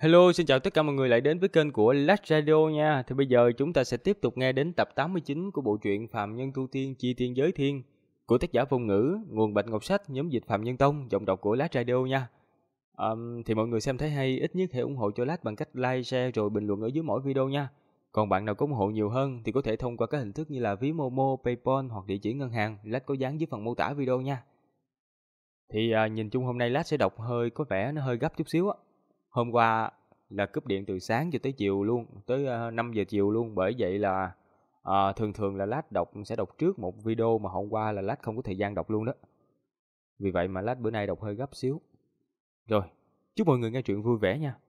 Hello, xin chào tất cả mọi người lại đến với kênh của Last Radio nha. Thì bây giờ chúng ta sẽ tiếp tục nghe đến tập 89 của bộ truyện Phàm Nhân Tu Tiên Chi Tiên Giới Thiên của tác giả Phong Ngữ, nguồn Bạch Ngọc Sách, nhóm dịch Phạm Nhân Tông, giọng đọc của Last Radio nha. Thì mọi người xem thấy hay, ít nhất hãy ủng hộ cho Last bằng cách like, share rồi bình luận ở dưới mỗi video nha. Còn bạn nào có ủng hộ nhiều hơn thì có thể thông qua các hình thức như là ví Momo, PayPal hoặc địa chỉ ngân hàng, Last có dán dưới phần mô tả video nha. Thì nhìn chung hôm nay Last sẽ đọc có vẻ nó hơi gấp chút xíu á. Hôm qua là cúp điện từ sáng cho tới chiều luôn, tới 5 giờ chiều luôn. Bởi vậy là thường là Last sẽ đọc trước một video mà hôm qua là Last không có thời gian đọc luôn đó. Vì vậy mà Last bữa nay đọc hơi gấp xíu. Rồi, chúc mọi người nghe truyện vui vẻ nha.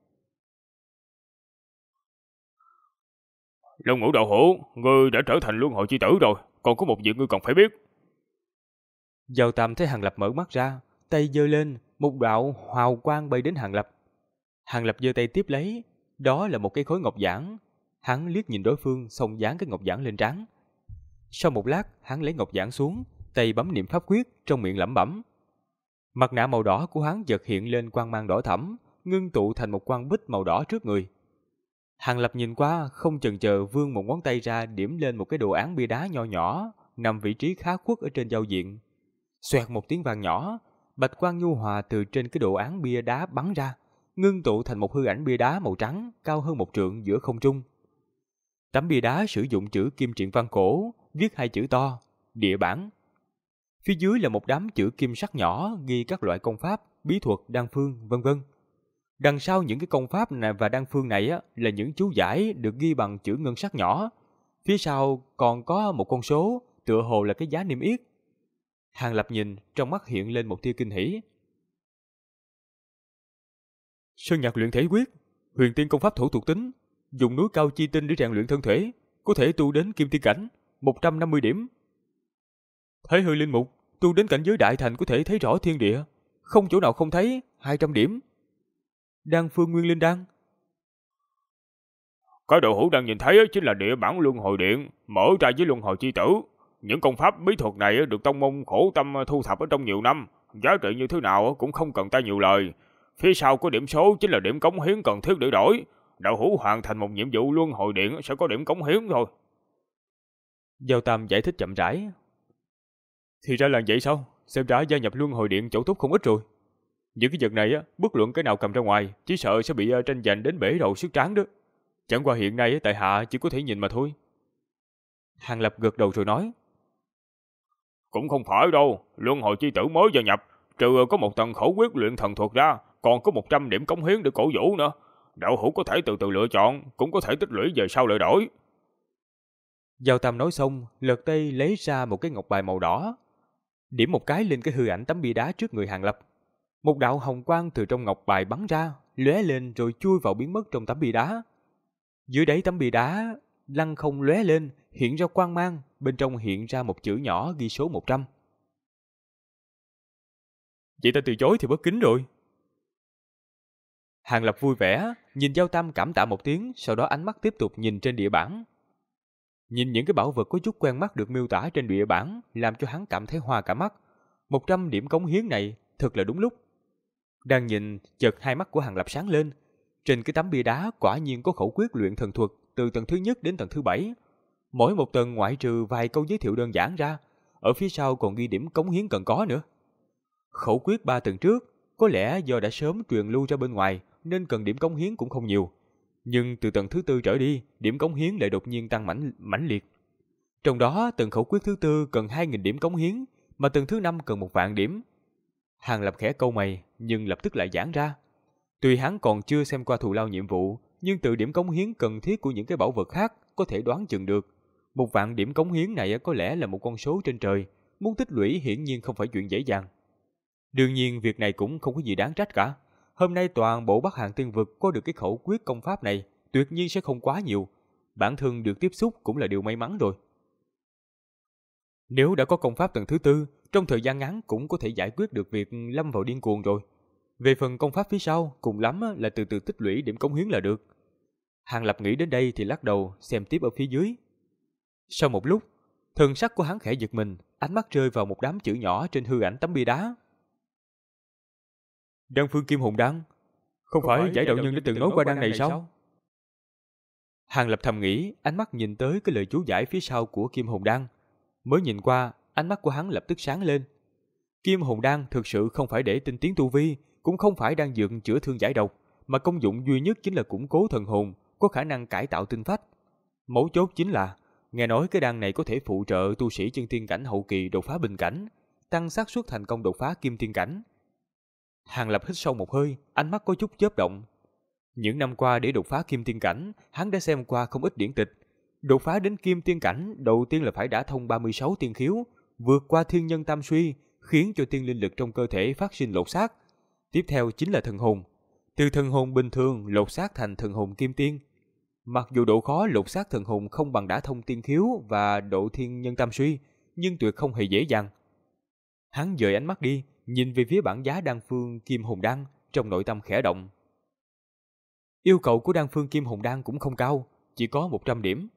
Long Ngũ Đạo Hữu, ngươi đã trở thành luân hồi chi tử rồi, còn có một việc ngươi cần phải biết. Giao Tam thấy Hàng Lập mở mắt ra, tay giơ lên, một đạo hào quang bay đến Hàng Lập. Hàng Lập giơ tay tiếp lấy, đó là một cái khối ngọc giản. Hắn liếc nhìn đối phương, xong dán cái ngọc giản lên trán. Sau một lát, hắn lấy ngọc giản xuống, tay bấm niệm pháp quyết, trong miệng lẩm bẩm. Mặt nạ màu đỏ của hắn chợt hiện lên quang mang đỏ thẫm, ngưng tụ thành một quang bích màu đỏ trước người. Hàng Lập nhìn qua, không chần chờ vươn một ngón tay ra điểm lên một cái đồ án bia đá nho nhỏ, nằm vị trí khá khuất ở trên giao diện. Xoẹt một tiếng vang nhỏ, bạch quang nhu hòa từ trên cái đồ án bia đá bắn ra, ngưng tụ thành một hư ảnh bia đá màu trắng cao hơn 1 trượng giữa không trung. Tấm bia đá sử dụng chữ kim triện văn cổ, viết 2 chữ to, địa bản. Phía dưới là một đám chữ kim sắc nhỏ ghi các loại công pháp, bí thuật, đan phương, vân vân. Đằng sau những cái công pháp này và đan phương này là những chú giải được ghi bằng chữ ngân sắc nhỏ. Phía sau còn có một con số, tựa hồ là cái giá niêm yết. Hàng Lập nhìn, trong mắt hiện lên một tia kinh hỉ. Sơn nhạc luyện thể quyết, huyền tiên công pháp thổ thuộc tính, dùng núi cao chi tinh để rèn luyện thân thể, có thể tu đến kim tiên cảnh, 150 điểm. Thế hư linh mục, tu đến cảnh giới đại thành có thể thấy rõ thiên địa, không chỗ nào không thấy, 200 điểm. Đan phương nguyên linh đan. Cái đạo hữu đang nhìn thấy chính là địa bản luân hồi điện, mở ra với luân hồi chi tử. Những công pháp bí thuật này được tông môn khổ tâm thu thập ở trong nhiều năm, giá trị như thế nào cũng không cần ta nhiều lời. Phía sau có điểm số chính là điểm cống hiến cần thiết để đổi. Đạo hữu hoàn thành một nhiệm vụ luân hồi điện sẽ có điểm cống hiến thôi. Giao Tam giải thích chậm rãi. Thì ra là vậy sao? Xem ra gia nhập luân hồi điện chỗ tốt không ít rồi. Những cái vật này bất luận cái nào cầm ra ngoài, chỉ sợ sẽ bị tranh giành đến bể đầu sức tráng đó. Chẳng qua hiện nay tại hạ chỉ có thể nhìn mà thôi. Hàng Lập gật đầu rồi nói. Cũng không phải đâu, luân hồi chi tử mới gia nhập, trừ có một tầng khẩu quyết luyện thần thuật ra, còn có 100 điểm cống hiến để cổ vũ nữa. Đạo hữu có thể từ từ lựa chọn, cũng có thể tích lũy về sau lại đổi. Giao Tam nói xong, lật tay lấy ra một cái ngọc bài màu đỏ, điểm một cái lên cái hư ảnh tấm bia đá trước người Hàng Lập. Một đạo hồng quang từ trong ngọc bài bắn ra, lóe lên rồi chui vào biến mất trong tấm bia đá. Dưới đáy tấm bia đá, lăng không lóe lên, hiện ra quang mang, bên trong hiện ra một chữ nhỏ ghi số 100. Vậy ta từ chối thì bất kính rồi. Hàng Lập vui vẻ, nhìn Giao Tam cảm tạ một tiếng, sau đó ánh mắt tiếp tục nhìn trên địa bản. Nhìn những cái bảo vật có chút quen mắt được miêu tả trên địa bản, làm cho hắn cảm thấy hoa cả mắt. 100 điểm cống hiến này thật là đúng lúc. Đang nhìn, chợt hai mắt của Hàng Lập sáng lên. Trên cái tấm bia đá quả nhiên có khẩu quyết luyện thần thuật từ tầng thứ nhất đến tầng thứ 7. Mỗi một tầng ngoại trừ vài câu giới thiệu đơn giản ra, ở phía sau còn ghi điểm cống hiến cần có nữa. Khẩu quyết 3 tầng trước, có lẽ do đã sớm truyền lưu ra bên ngoài nên cần điểm cống hiến cũng không nhiều. Nhưng từ tầng thứ 4 trở đi, điểm cống hiến lại đột nhiên tăng mãnh liệt. Trong đó, tầng khẩu quyết thứ 4 cần 2.000 điểm cống hiến, mà tầng thứ 5 cần 1.000 điểm. Hàng Lập khẽ cau mày, nhưng lập tức lại giãn ra. Tuy hắn còn chưa xem qua thù lao nhiệm vụ, nhưng từ điểm cống hiến cần thiết của những cái bảo vật khác có thể đoán chừng được. 1.000 điểm cống hiến này có lẽ là một con số trên trời, muốn tích lũy hiển nhiên không phải chuyện dễ dàng. Đương nhiên việc này cũng không có gì đáng trách cả. Hôm nay toàn bộ Bắc Hàn Tiên Vực có được cái khẩu quyết công pháp này, tuyệt nhiên sẽ không quá nhiều. Bản thân được tiếp xúc cũng là điều may mắn rồi. Nếu đã có công pháp tầng thứ 4, trong thời gian ngắn cũng có thể giải quyết được việc lâm vào điên cuồng rồi. Về phần công pháp phía sau, cùng lắm là từ từ tích lũy điểm cống hiến là được. Hàng Lập nghĩ đến đây thì lắc đầu, xem tiếp ở phía dưới. Sau một lúc, thần sắc của hắn khẽ giật mình, ánh mắt rơi vào một đám chữ nhỏ trên hư ảnh tấm bia đá. Đan phương kim hồn đan, Không phải giải đạo nhân đã từng nói qua đan này sao? Hàng Lập thầm nghĩ, ánh mắt nhìn tới cái lời chú giải phía sau của Kim Hồn Đan. Mới nhìn qua, ánh mắt của hắn lập tức sáng lên. Kim Hồn Đan thực sự không phải để tinh tiến tu vi, cũng không phải đang dược chữa thương giải độc, mà công dụng duy nhất chính là củng cố thần hồn, có khả năng cải tạo tinh phách. Mấu chốt chính là, nghe nói cái đan này có thể phụ trợ tu sĩ chân tiên cảnh hậu kỳ đột phá bình cảnh, tăng xác suất thành công đột phá kim tiên cảnh. Hàng Lập hít sâu một hơi, ánh mắt có chút chớp động. Những năm qua để đột phá kim tiên cảnh, hắn đã xem qua không ít điển tịch. Đột phá đến kim tiên cảnh, đầu tiên là phải đả thông 36 tiên khiếu, vượt qua thiên nhân tam suy, khiến cho tiên linh lực trong cơ thể phát sinh lột xác. Tiếp theo chính là thần hồn. Từ thần hồn bình thường lột xác thành thần hồn kim tiên. Mặc dù độ khó lột xác thần hồn không bằng đả thông tiên khiếu và độ thiên nhân tam suy, nhưng tuyệt không hề dễ dàng. Hắn dời ánh mắt đi, nhìn về phía bảng giá đan phương Kim Hồn Đan, trong nội tâm khẽ động. Yêu cầu của đan phương Kim Hồn Đan cũng không cao, chỉ có 100 điểm.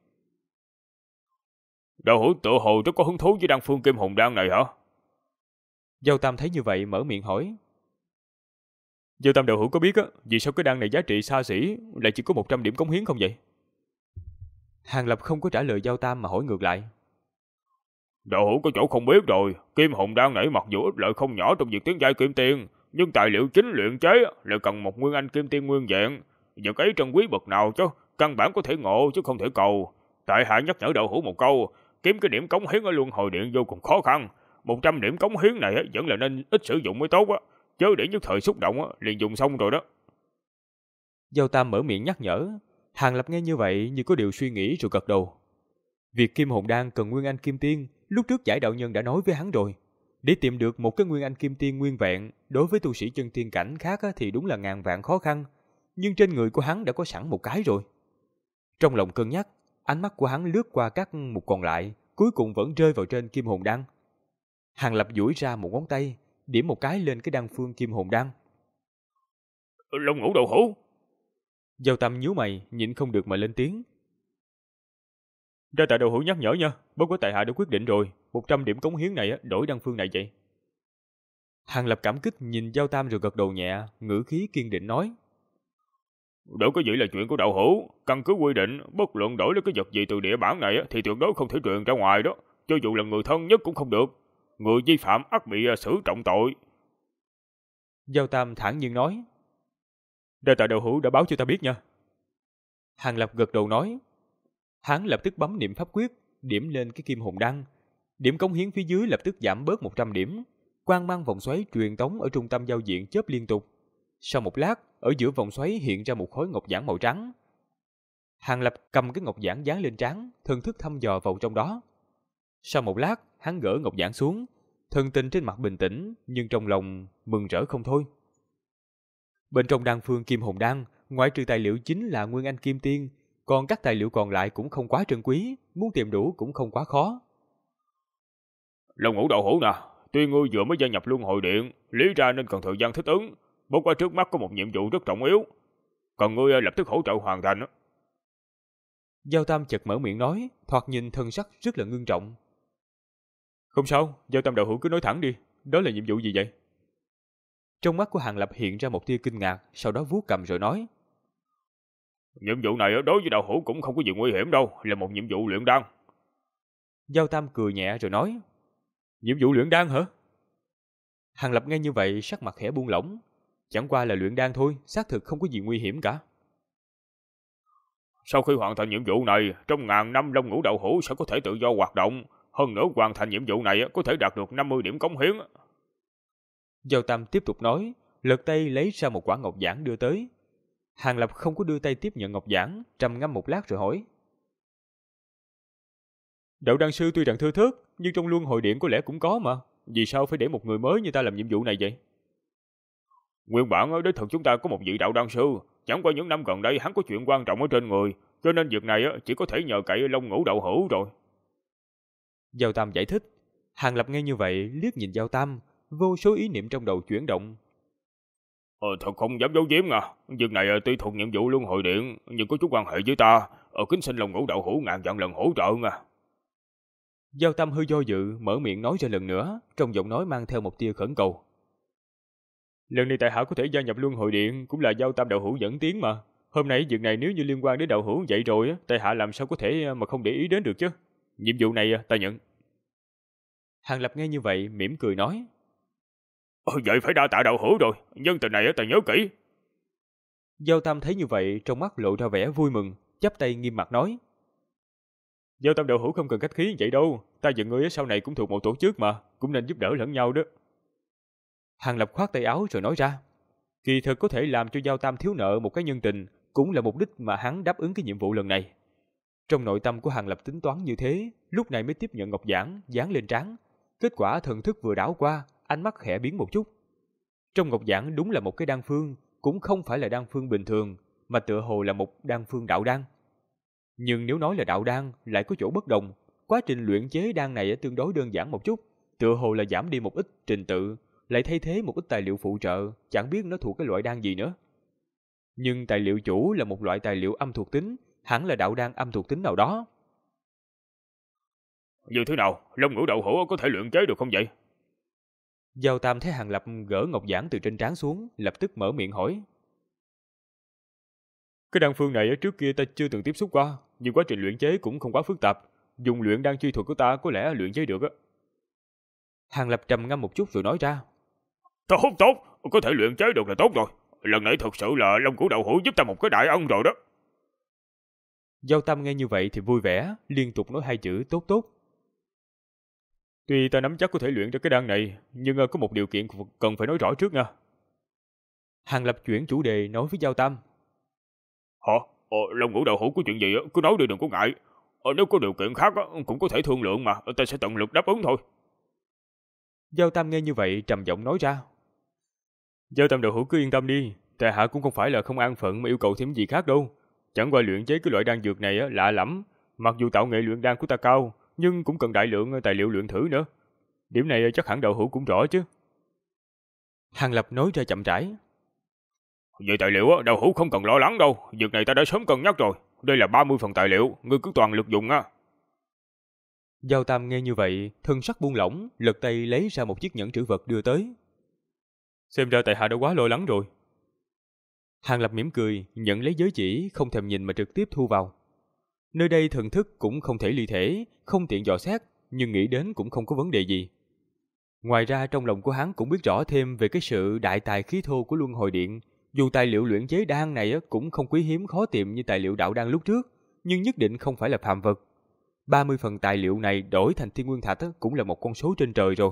Đạo hữu tự hồ rất có hứng thú với đan phương Kim Hồn Đan này hả? Giao Tam thấy như vậy mở miệng hỏi. Giao Tam đạo hữu có biết á, vì sao cái đan này giá trị xa xỉ lại chỉ có 100 điểm cống hiến không vậy? Hàng Lập không có trả lời Giao Tam mà hỏi ngược lại. Đạo hữu có chỗ không biết rồi, Kim Hồn Đan này mặc dù ích lợi không nhỏ trong việc tiến giai kim tiên, nhưng tài liệu chính luyện chế lại cần một nguyên anh kim tiên nguyên vẹn. Vật ấy trân quý bậc nào chứ, căn bản có thể ngộ chứ không thể cầu. Tại hạ nhắc nhở đạo hữu một câu, kiếm cái điểm cống hiến ở luân hồi điện vô cùng khó khăn. 100 điểm cống hiến này vẫn là nên ít sử dụng mới tốt á, chớ để nhất thời xúc động liền dùng xong rồi đó. Giao Tam mở miệng nhắc nhở. Hàng Lập nghe như vậy như có điều suy nghĩ rồi gật đầu. Việc Kim Hồn Đan cần nguyên anh kim tiên, lúc trước giải đạo nhân đã nói với hắn rồi. Để tìm được một cái nguyên anh kim tiên nguyên vẹn, đối với tu sĩ chân tiên cảnh khác thì đúng là ngàn vạn khó khăn. Nhưng trên người của hắn đã có sẵn một cái rồi. Trong lòng cân nhắc, ánh mắt của hắn lướt qua các mục còn lại, cuối cùng vẫn rơi vào trên Kim Hồn Đan. Hàng Lập duỗi ra một ngón tay, điểm một cái lên cái đan phương Kim Hồn Đan. Long Ngũ đạo hữu. Giao Tam nhíu mày, nhịn không được mà lên tiếng. Ra tại đạo hữu nhắc nhở nha, bất quá tại hạ đã quyết định rồi, 100 điểm cống hiến này đổi đan phương này vậy. Hàng Lập cảm kích nhìn Giao Tam rồi gật đầu nhẹ, ngữ khí kiên định nói. Đổi cái gì là chuyện của đạo hữu, căn cứ quy định, bất luận đổi lấy cái vật gì từ địa bản này thì tuyệt đối không thể truyền ra ngoài đó, cho dù là người thân nhất cũng không được. Người vi phạm ắt bị xử trọng tội. Giao Tam thản nhiên nói. Đa tạ đạo hữu đã báo cho ta biết nha. Hàng Lập gật đầu nói. Hắn lập tức bấm niệm pháp quyết, điểm lên cái Kim Hồn Đan. Điểm cống hiến phía dưới lập tức giảm bớt 100 điểm. Quang mang vòng xoáy truyền tống ở trung tâm giao diện chớp liên tục. Sau một lát, ở giữa vòng xoáy hiện ra một khối ngọc giản màu trắng. Hàng Lập cầm cái ngọc giản dán lên trán, thần thức thăm dò vào trong đó. Sau một lát, hắn gỡ ngọc giản xuống, thần tình trên mặt bình tĩnh, nhưng trong lòng mừng rỡ không thôi. Bên trong đan phương Kim Hồn Đan, ngoại trừ tài liệu chính là nguyên anh kim tiên, còn các tài liệu còn lại cũng không quá trân quý, muốn tìm đủ cũng không quá khó. Long Ngũ đạo hữu nè, tuy ngươi vừa mới gia nhập luân hồi điện, lý ra nên cần thời gian thích ứng, bất quá trước mắt có một nhiệm vụ rất trọng yếu, cần ngươi lập tức hỗ trợ hoàn thành. Giao Tam chợt mở miệng nói, thoạt nhìn thân sắc rất là ngưng trọng. Không sao, Giao Tam đạo hữu cứ nói thẳng đi, đó là nhiệm vụ gì vậy? Trong mắt của Hàng Lập hiện ra một tia kinh ngạc, sau đó vuốt cằm rồi nói. Nhiệm vụ này đối với đạo hữu cũng không có gì nguy hiểm đâu, là một nhiệm vụ luyện đan. Giao Tam cười nhẹ rồi nói. Nhiệm vụ luyện đan hả? Hàng Lập nghe như vậy sắc mặt khẽ buông lỏng. Chẳng qua là luyện đan thôi, xác thực không có gì nguy hiểm cả. Sau khi hoàn thành nhiệm vụ này, trong ngàn năm Long Ngũ đạo hữu sẽ có thể tự do hoạt động. Hơn nữa hoàn thành nhiệm vụ này có thể đạt được 50 điểm cống hiến. Giao Tam tiếp tục nói, lật tay lấy ra một quả ngọc giản đưa tới. Hàng Lập không có đưa tay tiếp nhận ngọc giản, trầm ngâm một lát rồi hỏi. Đạo đan sư tuy rằng thưa thớt, nhưng trong luân hồi điện có lẽ cũng có mà. Vì sao phải để một người mới như ta làm nhiệm vụ này vậy? Nguyên bản đích thực chúng ta có một vị đạo đan sư, chẳng qua những năm gần đây hắn có chuyện quan trọng ở trên người, cho nên việc này chỉ có thể nhờ cậy Long Ngũ đạo hữu rồi. Giao Tam giải thích. Hàng Lập nghe như vậy liếc nhìn Giao Tam, vô số ý niệm trong đầu chuyển động. Thật không dám giấu giếm à, việc này tuy thuộc nhiệm vụ luân hồi điện, nhưng có chút quan hệ với ta, kính xin Long Ngũ đạo hữu ngàn vạn lần hỗ trợ à. Giao Tam hơi do dự, mở miệng nói ra lần nữa, trong giọng nói mang theo một tia khẩn cầu. Lần này tại hạ có thể gia nhập Luân Hồi Điện cũng là do Tam đạo hữu dẫn tiến mà. Hôm nay việc này nếu như liên quan đến đạo hữu vậy rồi, tại hạ làm sao có thể mà không để ý đến được chứ. Nhiệm vụ này ta nhận. Hàng Lập nghe như vậy mỉm cười nói. Vậy phải đa tạ đạo hữu rồi, nhân tình này ta nhớ kỹ. Giao Tam thấy như vậy trong mắt lộ ra vẻ vui mừng, chắp tay nghiêm mặt nói. Giao Tam đạo hữu không cần khách khí vậy đâu, ta và ngươi sau này cũng thuộc một tổ chức mà, cũng nên giúp đỡ lẫn nhau đó. Hàng Lập khoát tay áo rồi nói ra. Kỳ thực có thể làm cho Giao Tam thiếu nợ một cái nhân tình cũng là mục đích mà hắn đáp ứng cái nhiệm vụ lần này. Trong nội tâm của Hàng Lập tính toán như thế, lúc này mới tiếp nhận ngọc giản dán lên trán. Kết quả thần thức vừa đảo qua, ánh mắt khẽ biến một chút. Trong ngọc giản đúng là một cái đan phương, cũng không phải là đan phương bình thường, mà tựa hồ là một đan phương đạo đan. Nhưng nếu nói là đạo đan lại có chỗ bất đồng, quá trình luyện chế đan này tương đối đơn giản một chút, tựa hồ là giảm đi một ít trình tự, lại thay thế một ít tài liệu phụ trợ, chẳng biết nó thuộc cái loại đan gì nữa. Nhưng tài liệu chủ là một loại tài liệu âm thuộc tính, hẳn là đạo đan âm thuộc tính nào đó. Như thế nào, Long Ngũ đạo hữu có thể luyện chế được không vậy? Giao Tam thấy Hàng Lập gỡ ngọc giản từ trên trán xuống, lập tức mở miệng hỏi. Cái đan phương này trước kia ta chưa từng tiếp xúc qua, nhưng quá trình luyện chế cũng không quá phức tạp, dùng luyện đan chi thuật của ta có lẽ luyện chế được á. Hàng Lập trầm ngâm một chút rồi nói ra. Tốt, có thể luyện chế được là tốt rồi. Lần này thật sự là Long Ngũ đạo hữu giúp ta một cái đại ân rồi đó. Giao Tam nghe như vậy thì vui vẻ, liên tục nói hai chữ tốt. Tuy ta nắm chắc có thể luyện ra cái đan này, nhưng có một điều kiện cần phải nói rõ trước nha. Hàng Lập chuyển chủ đề nói với Giao Tam. Hả? Long Ngũ đạo hữu có chuyện gì cứ nói đi, đừng có ngại. Nếu có điều kiện khác cũng có thể thương lượng mà, ta sẽ tận lực đáp ứng thôi. Giao Tam nghe như vậy trầm giọng nói ra. Giao Tam đạo hữu cứ yên tâm đi, tại hạ cũng không phải là không an phận mà yêu cầu thêm gì khác đâu. Chẳng qua luyện chế cái loại đan dược này lạ lắm, mặc dù tạo nghệ luyện đan của ta cao, nhưng cũng cần đại lượng tài liệu luyện thử nữa. Điểm này chắc hẳn đạo hữu cũng rõ chứ. Hàng Lập nói ra chậm rãi. Về tài liệu đạo hữu không cần lo lắng đâu, việc này ta đã sớm cân nhắc rồi. Đây là 30 phần tài liệu, ngươi cứ toàn lực dùng á. Giao Tam nghe như vậy, thân sắc buông lỏng, lật tay lấy ra một chiếc nhẫn trữ vật đưa tới. Xem ra tại hạ đã quá lo lắng rồi. Hàng Lập mỉm cười, nhận lấy giới chỉ, không thèm nhìn mà trực tiếp thu vào. Nơi đây thần thức cũng không thể ly thể, không tiện dò xét, nhưng nghĩ đến cũng không có vấn đề gì. Ngoài ra trong lòng của hắn cũng biết rõ thêm về cái sự đại tài khí thô của Luân Hồi Điện. Dù tài liệu luyện chế đan này cũng không quý hiếm khó tìm như tài liệu đạo đan lúc trước, nhưng nhất định không phải là phàm vật. 30 phần tài liệu này đổi thành thiên nguyên thạch cũng là một con số trên trời rồi.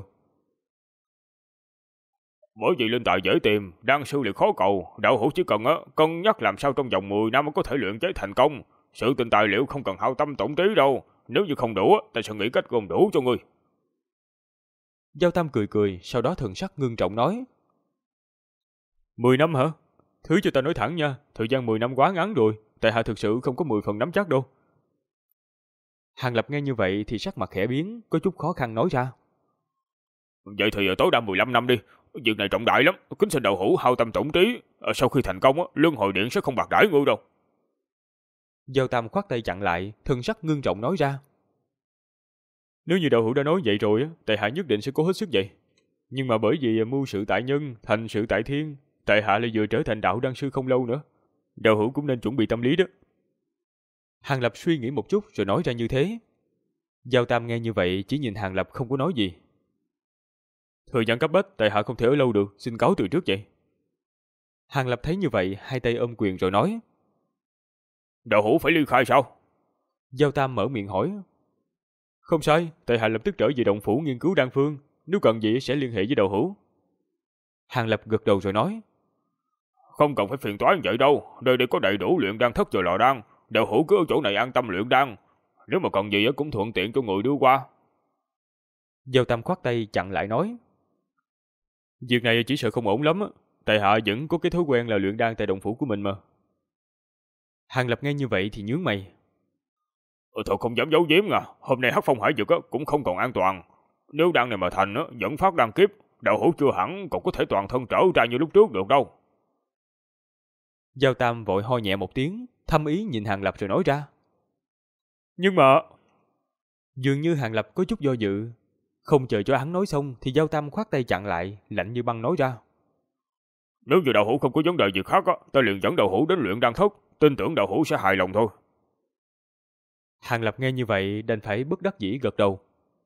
Bởi vì linh tài dễ tìm, đan sư lại khó cầu, đạo hữu chỉ cần cân nhắc làm sao trong vòng 10 năm có thể luyện chế thành công. Sự tình tài liệu không cần hao tâm tổn trí đâu, nếu như không đủ ta sẽ nghĩ cách gom đủ cho ngươi. Giao Tam cười, sau đó thần sắc ngưng trọng nói. 10 năm hả? Thứ cho ta nói thẳng nha, thời gian 10 năm quá ngắn rồi, tại hạ thực sự không có 10 phần nắm chắc đâu. Hàng Lập nghe như vậy thì sắc mặt khẽ biến, có chút khó khăn nói ra. Vậy thì tối đa 15 năm đi, việc này trọng đại lắm, kính xin đạo hữu hao tâm tổn trí, sau khi thành công Luân Hồi Điện sẽ không bạc đãi ngươi đâu. Giao Tam khoát tay chặn lại, thần sắc ngưng trọng nói ra. Nếu như đạo hữu đã nói vậy rồi, tại hạ nhất định sẽ cố hết sức vậy. Nhưng mà bởi vì mưu sự tại nhân, thành sự tại thiên, tại hạ lại vừa trở thành đạo đan sư không lâu nữa. Đạo hữu cũng nên chuẩn bị tâm lý đó. Hàng Lập suy nghĩ một chút rồi nói ra như thế. Giao Tam nghe như vậy chỉ nhìn Hàng Lập không có nói gì. Thời gian cấp bách, tại hạ không thể ở lâu được, xin cáo từ trước vậy. Hàng Lập thấy như vậy, hai tay ôm quyền rồi nói. Đạo hữu phải ly khai sao? Giao Tam mở miệng hỏi. Không sai, tại hạ lập tức trở về động phủ nghiên cứu đan phương, nếu cần gì sẽ liên hệ với đạo hữu. Hàng Lập gật đầu rồi nói. Không cần phải phiền toái vậy đâu, nơi đây có đầy đủ luyện đan thất và lò đan, đạo hữu cứ ở chỗ này an tâm luyện đan, nếu mà cần gì cũng thuận tiện cho người đưa qua. Giao Tam khoát tay chặn lại nói. Việc này chỉ sợ không ổn lắm, tại hạ vẫn có cái thói quen là luyện đan tại động phủ của mình mà. Hàng Lập nghe như vậy thì nhướng mày. Thôi không dám giấu giếm hôm nay Hắc Phong Hải Dược cũng không còn an toàn. Nếu đan này mà thành dẫn phát đan kiếp, đạo hữu chưa hẳn còn có thể toàn thân trở ra như lúc trước được đâu. Giao Tam vội ho nhẹ một tiếng, thâm ý nhìn Hàng Lập rồi nói ra. Nhưng mà... Dường như Hàng Lập có chút do dự. Không chờ cho hắn nói xong thì Giao Tam khoát tay chặn lại, lạnh như băng nói ra. Nếu như Đạo Hữu không có vấn đề gì khác á, ta liền dẫn Đạo Hữu đến luyện đan thất, tin tưởng Đạo Hữu sẽ hài lòng thôi. Hàng Lập nghe như vậy đành phải bất đắc dĩ gật đầu.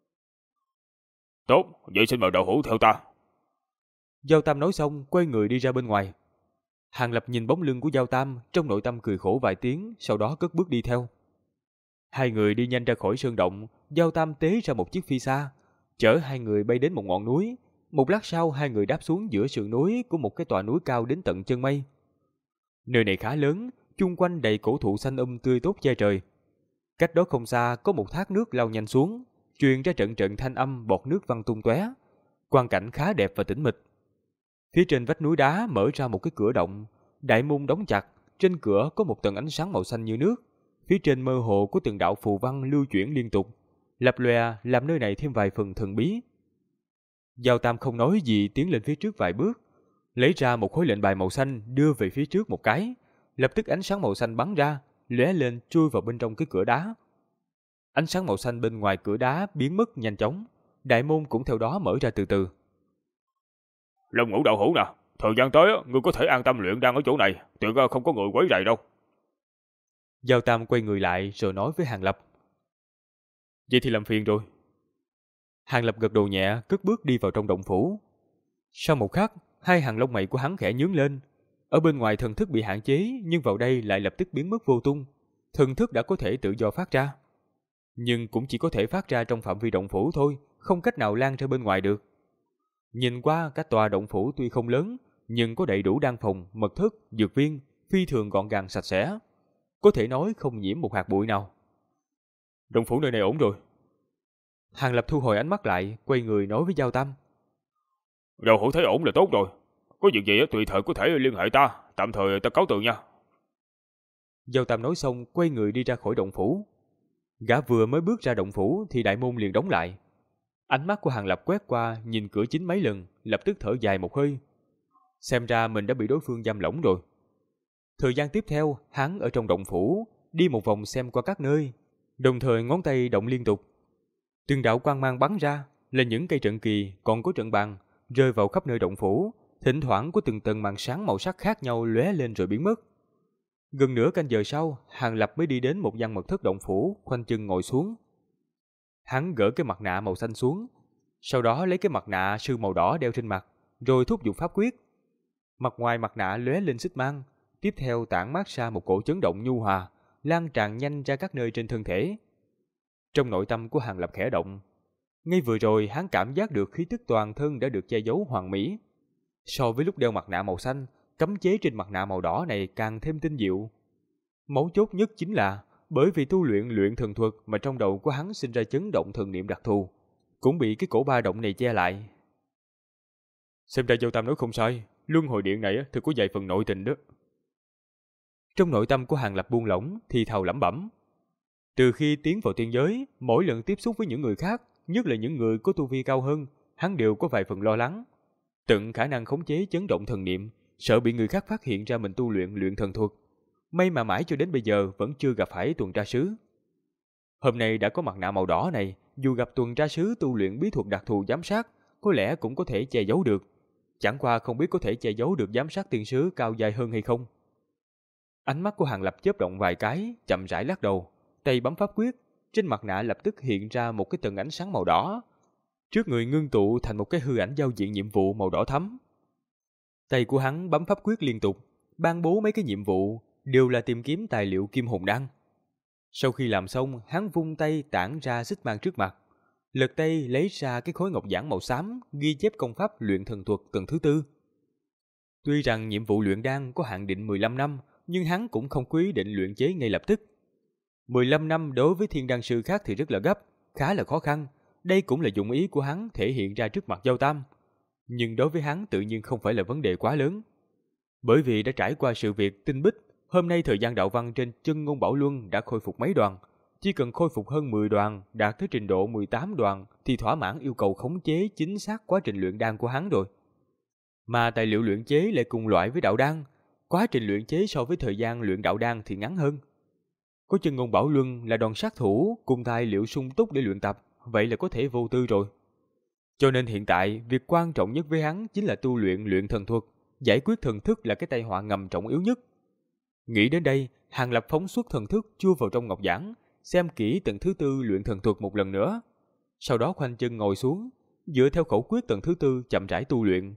Tốt, vậy xin mời Đạo Hữu theo ta. Giao Tam nói xong quay người đi ra bên ngoài. Hàng Lập nhìn bóng lưng của Giao Tam, trong nội tâm cười khổ vài tiếng, sau đó cất bước đi theo. Hai người đi nhanh ra khỏi sơn động, Giao Tam tế ra một chiếc phi xa, chở hai người bay đến một ngọn núi. Một lát sau hai người đáp xuống giữa sườn núi của một cái tòa núi cao đến tận chân mây. Nơi này khá lớn, chung quanh đầy cổ thụ xanh tươi tốt che trời. Cách đó không xa có một thác nước lao nhanh xuống, truyền ra trận trận thanh âm bọt nước văng tung tóe. Quang cảnh khá đẹp và tĩnh mịch. Phía trên vách núi đá mở ra một cái cửa động, đại môn đóng chặt, trên cửa có một tầng ánh sáng màu xanh như nước. Phía trên mơ hồ có từng đạo phù văn lưu chuyển liên tục, lập lòe làm nơi này thêm vài phần thần bí. Giao Tam không nói gì tiến lên phía trước vài bước, lấy ra một khối lệnh bài màu xanh đưa về phía trước một cái, lập tức ánh sáng màu xanh bắn ra, lóe lên chui vào bên trong cái cửa đá. Ánh sáng màu xanh bên ngoài cửa đá biến mất nhanh chóng, đại môn cũng theo đó mở ra từ từ. Long Ngũ Đạo Hữu nè, thời gian tới ngươi có thể an tâm luyện đan ở chỗ này, tuyệt không có người quấy rầy đâu. Giao Tam quay người lại rồi nói với Hàng Lập. Vậy thì làm phiền rồi. Hàng Lập gật đầu nhẹ, cất bước đi vào trong động phủ. Sau một khắc, hai hàng lông mày của hắn khẽ nhướng lên. Ở bên ngoài thần thức bị hạn chế, nhưng vào đây lại lập tức biến mất vô tung. Thần thức đã có thể tự do phát ra. Nhưng cũng chỉ có thể phát ra trong phạm vi động phủ thôi, không cách nào lan ra bên ngoài được. Nhìn qua các tòa động phủ tuy không lớn, nhưng có đầy đủ đan phòng, mật thất, dược viên, phi thường gọn gàng sạch sẽ. Có thể nói không nhiễm một hạt bụi nào. Động phủ nơi này ổn rồi. Hàng Lập thu hồi ánh mắt lại, quay người nói với Giao Tam. Đạo Hữu thấy ổn là tốt rồi. Có việc gì tùy thời có thể liên hệ ta, tạm thời ta cáo từ nha. Giao Tam nói xong quay người đi ra khỏi động phủ. Gã vừa mới bước ra động phủ thì đại môn liền đóng lại. Ánh mắt của Hàng Lập quét qua nhìn cửa chính mấy lần, lập tức thở dài một hơi. Xem ra mình đã bị đối phương giam lỏng rồi. Thời gian tiếp theo, hắn ở trong động phủ, đi một vòng xem qua các nơi, đồng thời ngón tay động liên tục. Từng đạo quang mang bắn ra là những cây trận kỳ, còn có trận bàn rơi vào khắp nơi động phủ, thỉnh thoảng có từng tầng màn sáng màu sắc khác nhau lóe lên rồi biến mất. Gần nửa canh giờ sau, Hàng Lập mới đi đến một gian mật thất động phủ, khoanh chân ngồi xuống. Hắn gỡ cái mặt nạ màu xanh xuống, sau đó lấy cái mặt nạ sư màu đỏ đeo trên mặt, rồi thúc giục pháp quyết. Mặt ngoài mặt nạ lóe lên xích mang, tiếp theo tản mát ra một cổ chấn động nhu hòa, lan tràn nhanh ra các nơi trên thân thể. Trong nội tâm của Hàng Lập khẽ động. Ngay vừa rồi hắn cảm giác được khí tức toàn thân đã được che giấu hoàn mỹ. So với lúc đeo mặt nạ màu xanh, cấm chế trên mặt nạ màu đỏ này càng thêm tinh diệu. Mấu chốt nhất chính là bởi vì tu luyện luyện thần thuật mà trong đầu của hắn sinh ra chấn động thần niệm đặc thù, cũng bị cái cổ ba động này che lại. Xem ra Giao Tam nói không sai, luân hồi điện này thực có vài phần nội tình đó. Trong nội tâm của Hàng Lập buông lỏng thì thào lẩm bẩm. Từ khi tiến vào tiên giới, mỗi lần tiếp xúc với những người khác, nhất là những người có tu vi cao hơn, hắn đều có vài phần lo lắng. Tận khả năng khống chế chấn động thần niệm, sợ bị người khác phát hiện ra mình tu luyện luyện thần thuật. May mà mãi cho đến bây giờ vẫn chưa gặp phải tuần tra sứ. Hôm nay đã có mặt nạ màu đỏ này, dù gặp tuần tra sứ tu luyện bí thuật đặc thù giám sát, có lẽ cũng có thể che giấu được. Chẳng qua không biết có thể che giấu được giám sát tiên sứ cao dài hơn hay không. Ánh mắt của Hàng Lập chớp động vài cái, chậm rãi lắc đầu, tay bấm pháp quyết, trên mặt nạ lập tức hiện ra một cái tầng ánh sáng màu đỏ. Trước người ngưng tụ thành một cái hư ảnh giao diện nhiệm vụ màu đỏ thắm. Tay của hắn bấm pháp quyết liên tục, ban bố mấy cái nhiệm vụ, đều là tìm kiếm tài liệu kim hồn đan. Sau khi làm xong, hắn vung tay tản ra xích mang trước mặt, lật tay lấy ra cái khối ngọc giản màu xám ghi chép công pháp luyện thần thuật tầng thứ 4. Tuy rằng nhiệm vụ luyện đan có hạn định 15 năm, nhưng hắn cũng không có ý định luyện chế ngay lập tức. 15 năm đối với thiên đan sư khác thì rất là gấp, khá là khó khăn. Đây cũng là dụng ý của hắn thể hiện ra trước mặt Giao Tam. Nhưng đối với hắn tự nhiên không phải là vấn đề quá lớn. Bởi vì đã trải qua sự việc tinh bích, hôm nay thời gian đạo văn trên chân ngôn bảo luân đã khôi phục mấy đoàn. Chỉ cần khôi phục hơn 10 đoàn, đạt tới trình độ 18 đoàn thì thỏa mãn yêu cầu khống chế chính xác quá trình luyện đan của hắn rồi. Mà tài liệu luyện chế lại cùng loại với đạo đan, quá trình luyện chế so với thời gian luyện đạo đan thì ngắn hơn. Có chân ngôn bảo luân là đòn sát thủ cùng tài liệu sung túc để luyện tập, vậy là có thể vô tư rồi. Cho nên hiện tại, việc quan trọng nhất với hắn chính là tu luyện luyện thần thuật, Giải quyết thần thức là cái tai họa ngầm trọng yếu nhất. Nghĩ đến đây, Hàng Lập phóng xuất thần thức chui vào trong ngọc giản, xem kỹ tầng thứ tư luyện thần thuật một lần nữa. Sau đó khoanh chân ngồi xuống, dựa theo khẩu quyết tầng thứ tư chậm rãi tu luyện.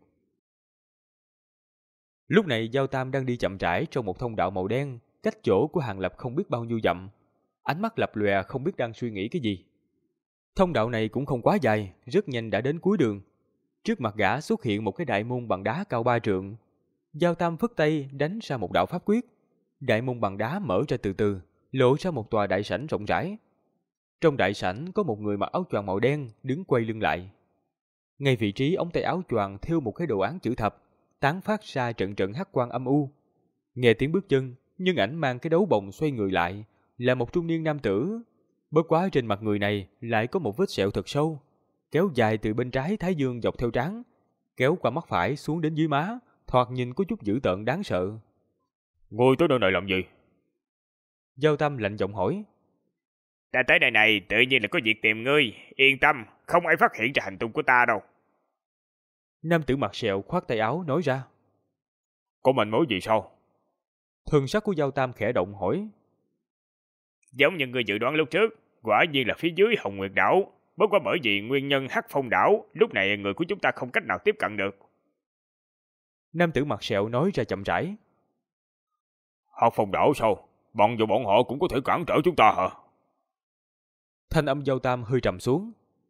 Lúc này Giao Tam đang đi chậm rãi trong một thông đạo màu đen, cách chỗ của Hàng Lập không biết bao nhiêu dặm. Ánh mắt lập lòe không biết đang suy nghĩ cái gì. Thông đạo này cũng không quá dài, rất nhanh đã đến cuối đường. Trước mặt gã xuất hiện một cái đại môn bằng đá cao 3 trượng. Giao Tam phất tay đánh ra một đạo pháp quyết. Đại môn bằng đá mở ra từ từ, lộ ra một tòa đại sảnh rộng rãi. Trong đại sảnh có một người mặc áo choàng màu đen đứng quay lưng lại. Ngay vị trí ống tay áo choàng thêu một cái đồ án chữ thập, tán phát ra trận trận hắc quang âm u. Nghe tiếng bước chân, nhân ảnh mang cái đấu bồng xoay người lại, là một trung niên nam tử. Bất quá trên mặt người này lại có một vết sẹo thật sâu, kéo dài từ bên trái thái dương dọc theo trán, kéo qua mắt phải xuống đến dưới má, thoạt nhìn có chút dữ tợn đáng sợ. Ngươi tới nơi này làm gì? Giao Tâm lạnh giọng hỏi. Ta tới nơi này tự nhiên là có việc tìm ngươi, yên tâm, không ai phát hiện ra hành tung của ta đâu. Nam tử mặt sẹo khoát tay áo nói ra. Có manh mối gì sao? Thần sắc của Giao Tam khẽ động hỏi. Giống như ngươi dự đoán lúc trước, quả nhiên là phía dưới Hồng Nguyệt đảo. Bất quá bởi vì nguyên nhân Hắc Phong đảo, lúc này người của chúng ta không cách nào tiếp cận được. Nam tử mặt sẹo nói ra chậm rãi. Hắc Phong đảo sao? Bọn họ cũng có thể cản trở chúng ta hả? Thanh âm Giao Tam hơi trầm xuống.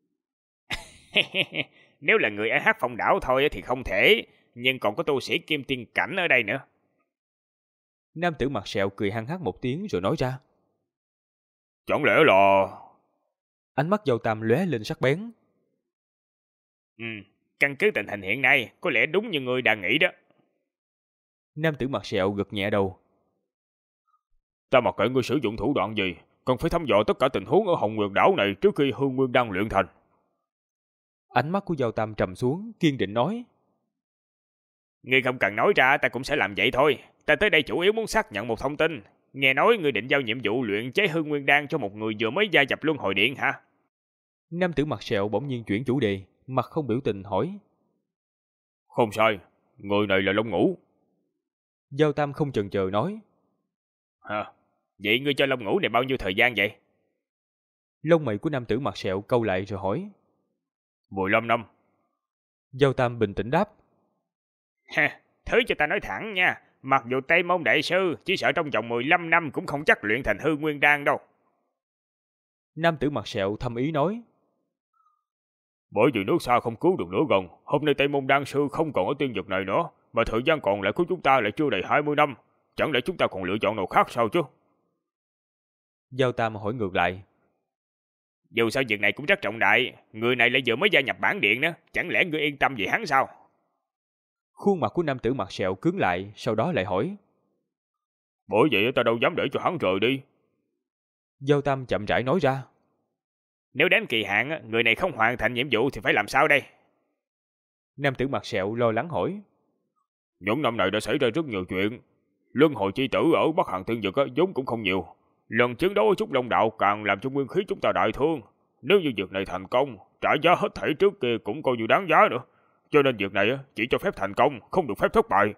Nếu là người ở Hắc Phong đảo thôi thì không thể, nhưng còn có tu sĩ kim tiên cảnh ở đây nữa. Nam tử mặt sẹo cười hăng hắc một tiếng rồi nói ra. Chẳng lẽ là... Ánh mắt Giao Tam lóe lên sắc bén. Căn cứ tình hình hiện nay, có lẽ đúng như người đang nghĩ đó. Nam tử mặt sẹo gật nhẹ đầu. Ta mặc kệ ngươi sử dụng thủ đoạn gì, cần phải thăm dò tất cả tình huống ở Hồng Nguyệt đảo này trước khi Hương Nguyên đang luyện thành. Ánh mắt của Giao Tam trầm xuống, kiên định nói. Ngươi không cần nói ra, ta cũng sẽ làm vậy thôi. Ta tới đây chủ yếu muốn xác nhận một thông tin. Nghe nói ngươi định giao nhiệm vụ luyện chế Hương Nguyên đan cho một người vừa mới gia nhập Luân Hồi Điện hả? Nam tử mặt sẹo bỗng nhiên chuyển chủ đề, mặt không biểu tình hỏi. Không sai, người này là Long Ngũ. Giao Tam không chần chờ nói. Hả? Vậy ngươi cho Long Ngũ này bao nhiêu thời gian vậy? Lông mày của nam tử mặt sẹo câu lại rồi hỏi. 15 năm. Giao Tam bình tĩnh đáp. Ha, thứ cho ta nói thẳng nha. Mặc dù Tây Môn Đại Sư chỉ sợ trong vòng 15 năm cũng không chắc luyện thành Hương Nguyên đan đâu. Nam tử mặt sẹo thâm ý nói. Bởi vì nước xa không cứu được nước gần, hôm nay Tây Môn Đan Sư không còn ở tiên vực này nữa, mà thời gian còn lại của chúng ta lại chưa đầy 20 năm. Chẳng lẽ chúng ta còn lựa chọn nào khác sao chứ? Giao Tam hỏi ngược lại. Dù sao việc này cũng rất trọng đại, người này lại vừa mới gia nhập bản điện nữa, chẳng lẽ ngươi yên tâm về hắn sao? Khuôn mặt của nam tử mặt sẹo cứng lại, sau đó lại hỏi. Bởi vậy ta đâu dám để cho hắn rời đi. Giao Tam chậm rãi nói ra. Nếu đến kỳ hạn, người này không hoàn thành nhiệm vụ thì phải làm sao đây? Nam tử mặt sẹo lo lắng hỏi. Những năm này đã xảy ra rất nhiều chuyện. Luân hồi chi tử ở Bắc Hàn Thiên Vực vốn cũng không nhiều. Lần chiến đấu ở Trúc Long Đạo càng làm cho nguyên khí chúng ta đại thương. Nếu như việc này thành công, trả giá hết thảy trước kia cũng coi như đáng giá nữa. Cho nên việc này chỉ cho phép thành công, không được phép thất bại.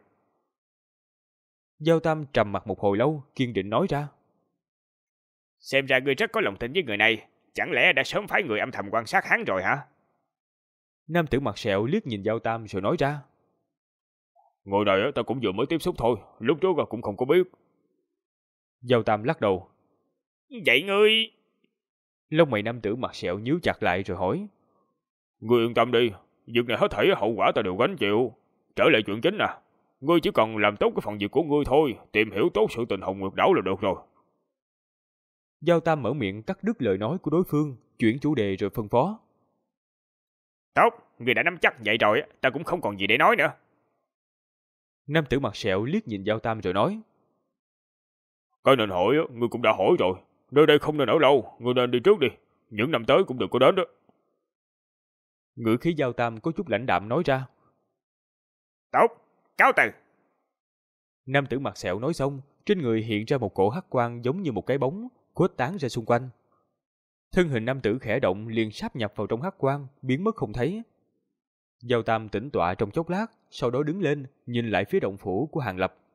Giao Tam trầm mặt một hồi lâu, kiên định nói ra. Xem ra ngươi rất có lòng tin với người này. Chẳng lẽ đã sớm phái người âm thầm quan sát hắn rồi hả? Nam tử mặt sẹo liếc nhìn Giao Tam rồi nói ra. Người này ta cũng vừa mới tiếp xúc thôi, lúc trước cũng không có biết. Giao Tam lắc đầu. Vậy ngươi... Lông mày nam tử mặt sẹo nhíu chặt lại rồi hỏi. Ngươi yên tâm đi, việc này hết thảy hậu quả ta đều gánh chịu. Trở lại chuyện chính nè, ngươi chỉ cần làm tốt cái phần việc của ngươi thôi, tìm hiểu tốt sự tình Hồng Nguyệt đảo là được rồi. Giao Tam mở miệng cắt đứt lời nói của đối phương, chuyển chủ đề rồi phân phó. Tốt, ngươi đã nắm chắc vậy rồi, ta cũng không còn gì để nói nữa. Nam tử mặt sẹo liếc nhìn Giao Tam rồi nói. Cái nên hỏi, ngươi cũng đã hỏi rồi. Nơi đây không nên ở lâu, ngươi nên đi trước đi. Những năm tới cũng đừng có đến đó. Ngữ khí Giao Tam có chút lãnh đạm nói ra. Tốt, cáo từ. Nam tử mặt sẹo nói xong, trên người hiện ra một cổ hắc quang giống như một cái bóng, khuếch tán ra xung quanh. Thân hình nam tử khẽ động liền sáp nhập vào trong hắc quang, biến mất không thấy. Giao Tam tĩnh tọa trong chốc lát, sau đó đứng lên, nhìn lại phía động phủ của Hàng Lập.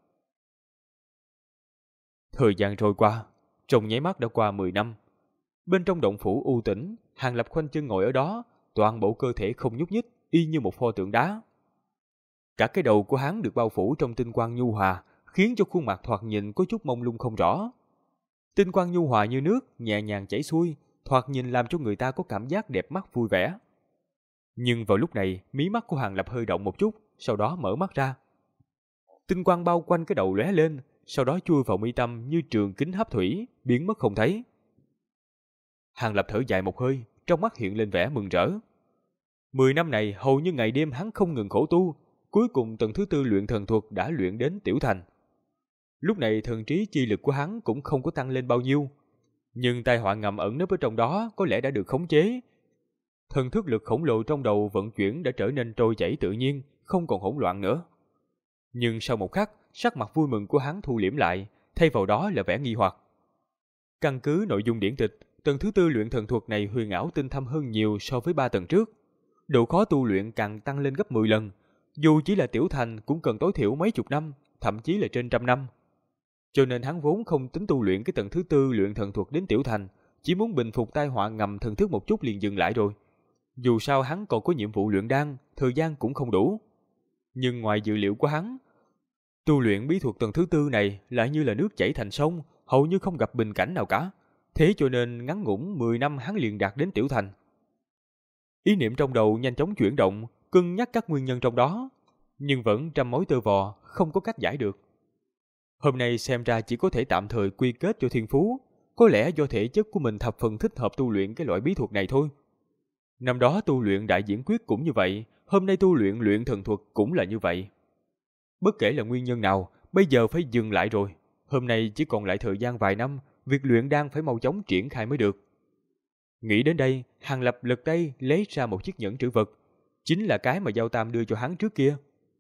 Thời gian trôi qua, trong nháy mắt đã qua 10 năm. Bên trong động phủ u tĩnh, Hàng Lập khoanh chân ngồi ở đó, toàn bộ cơ thể không nhúc nhích, y như một pho tượng đá. Cả cái đầu của hắn được bao phủ trong tinh quang nhu hòa, khiến cho khuôn mặt thoạt nhìn có chút mông lung không rõ. Tinh quang nhu hòa như nước, nhẹ nhàng chảy xuôi, thoạt nhìn làm cho người ta có cảm giác đẹp mắt vui vẻ. Nhưng vào lúc này, mí mắt của Hàng Lập hơi động một chút, sau đó mở mắt ra. Tinh quang bao quanh cái đầu lóe lên, sau đó chui vào mi tâm như trường kính hấp thủy, biến mất không thấy. Hàng Lập thở dài một hơi, trong mắt hiện lên vẻ mừng rỡ. 10 năm này hầu như ngày đêm hắn không ngừng khổ tu, cuối cùng tầng thứ 4 luyện thần thuật đã luyện đến tiểu thành. Lúc này thần trí chi lực của hắn cũng không có tăng lên bao nhiêu, nhưng tai họa ngầm ẩn nấp ở trong đó có lẽ đã được khống chế. Thần thức lực khổng lồ trong đầu vận chuyển đã trở nên trôi chảy tự nhiên, không còn hỗn loạn nữa. Nhưng sau một khắc, sắc mặt vui mừng của hắn thu liễm lại, thay vào đó là vẻ nghi hoặc. Căn cứ nội dung điển tịch, tầng thứ 4 luyện thần thuật này huyền ảo tinh thâm hơn nhiều so với 3 tầng trước. Độ khó tu luyện càng tăng lên gấp 10 lần, dù chỉ là tiểu thành cũng cần tối thiểu mấy chục năm, thậm chí là trên trăm năm. Cho nên hắn vốn không tính tu luyện cái tầng thứ 4 luyện thần thuật đến tiểu thành, chỉ muốn bình phục tai họa ngầm thần thức một chút liền dừng lại rồi. Dù sao hắn còn có nhiệm vụ luyện đan, thời gian cũng không đủ. Nhưng ngoài dự liệu của hắn, tu luyện bí thuật tầng thứ 4 này lại như là nước chảy thành sông, hầu như không gặp bình cảnh nào cả. Thế cho nên ngắn ngủn 10 năm hắn liền đạt đến tiểu thành. Ý niệm trong đầu nhanh chóng chuyển động, cân nhắc các nguyên nhân trong đó, nhưng vẫn trăm mối tơ vò, không có cách giải được. Hôm nay xem ra chỉ có thể tạm thời quy kết cho thiên phú, có lẽ do thể chất của mình thập phần thích hợp tu luyện cái loại bí thuật này thôi. Năm đó tu luyện đại diễn quyết cũng như vậy, hôm nay tu luyện luyện thần thuật cũng là như vậy. Bất kể là nguyên nhân nào, bây giờ phải dừng lại rồi. Hôm nay chỉ còn lại thời gian vài năm, việc luyện đan phải mau chóng triển khai mới được. Nghĩ đến đây, Hàng Lập lật tay lấy ra một chiếc nhẫn trữ vật, chính là cái mà Giao Tam đưa cho hắn trước kia.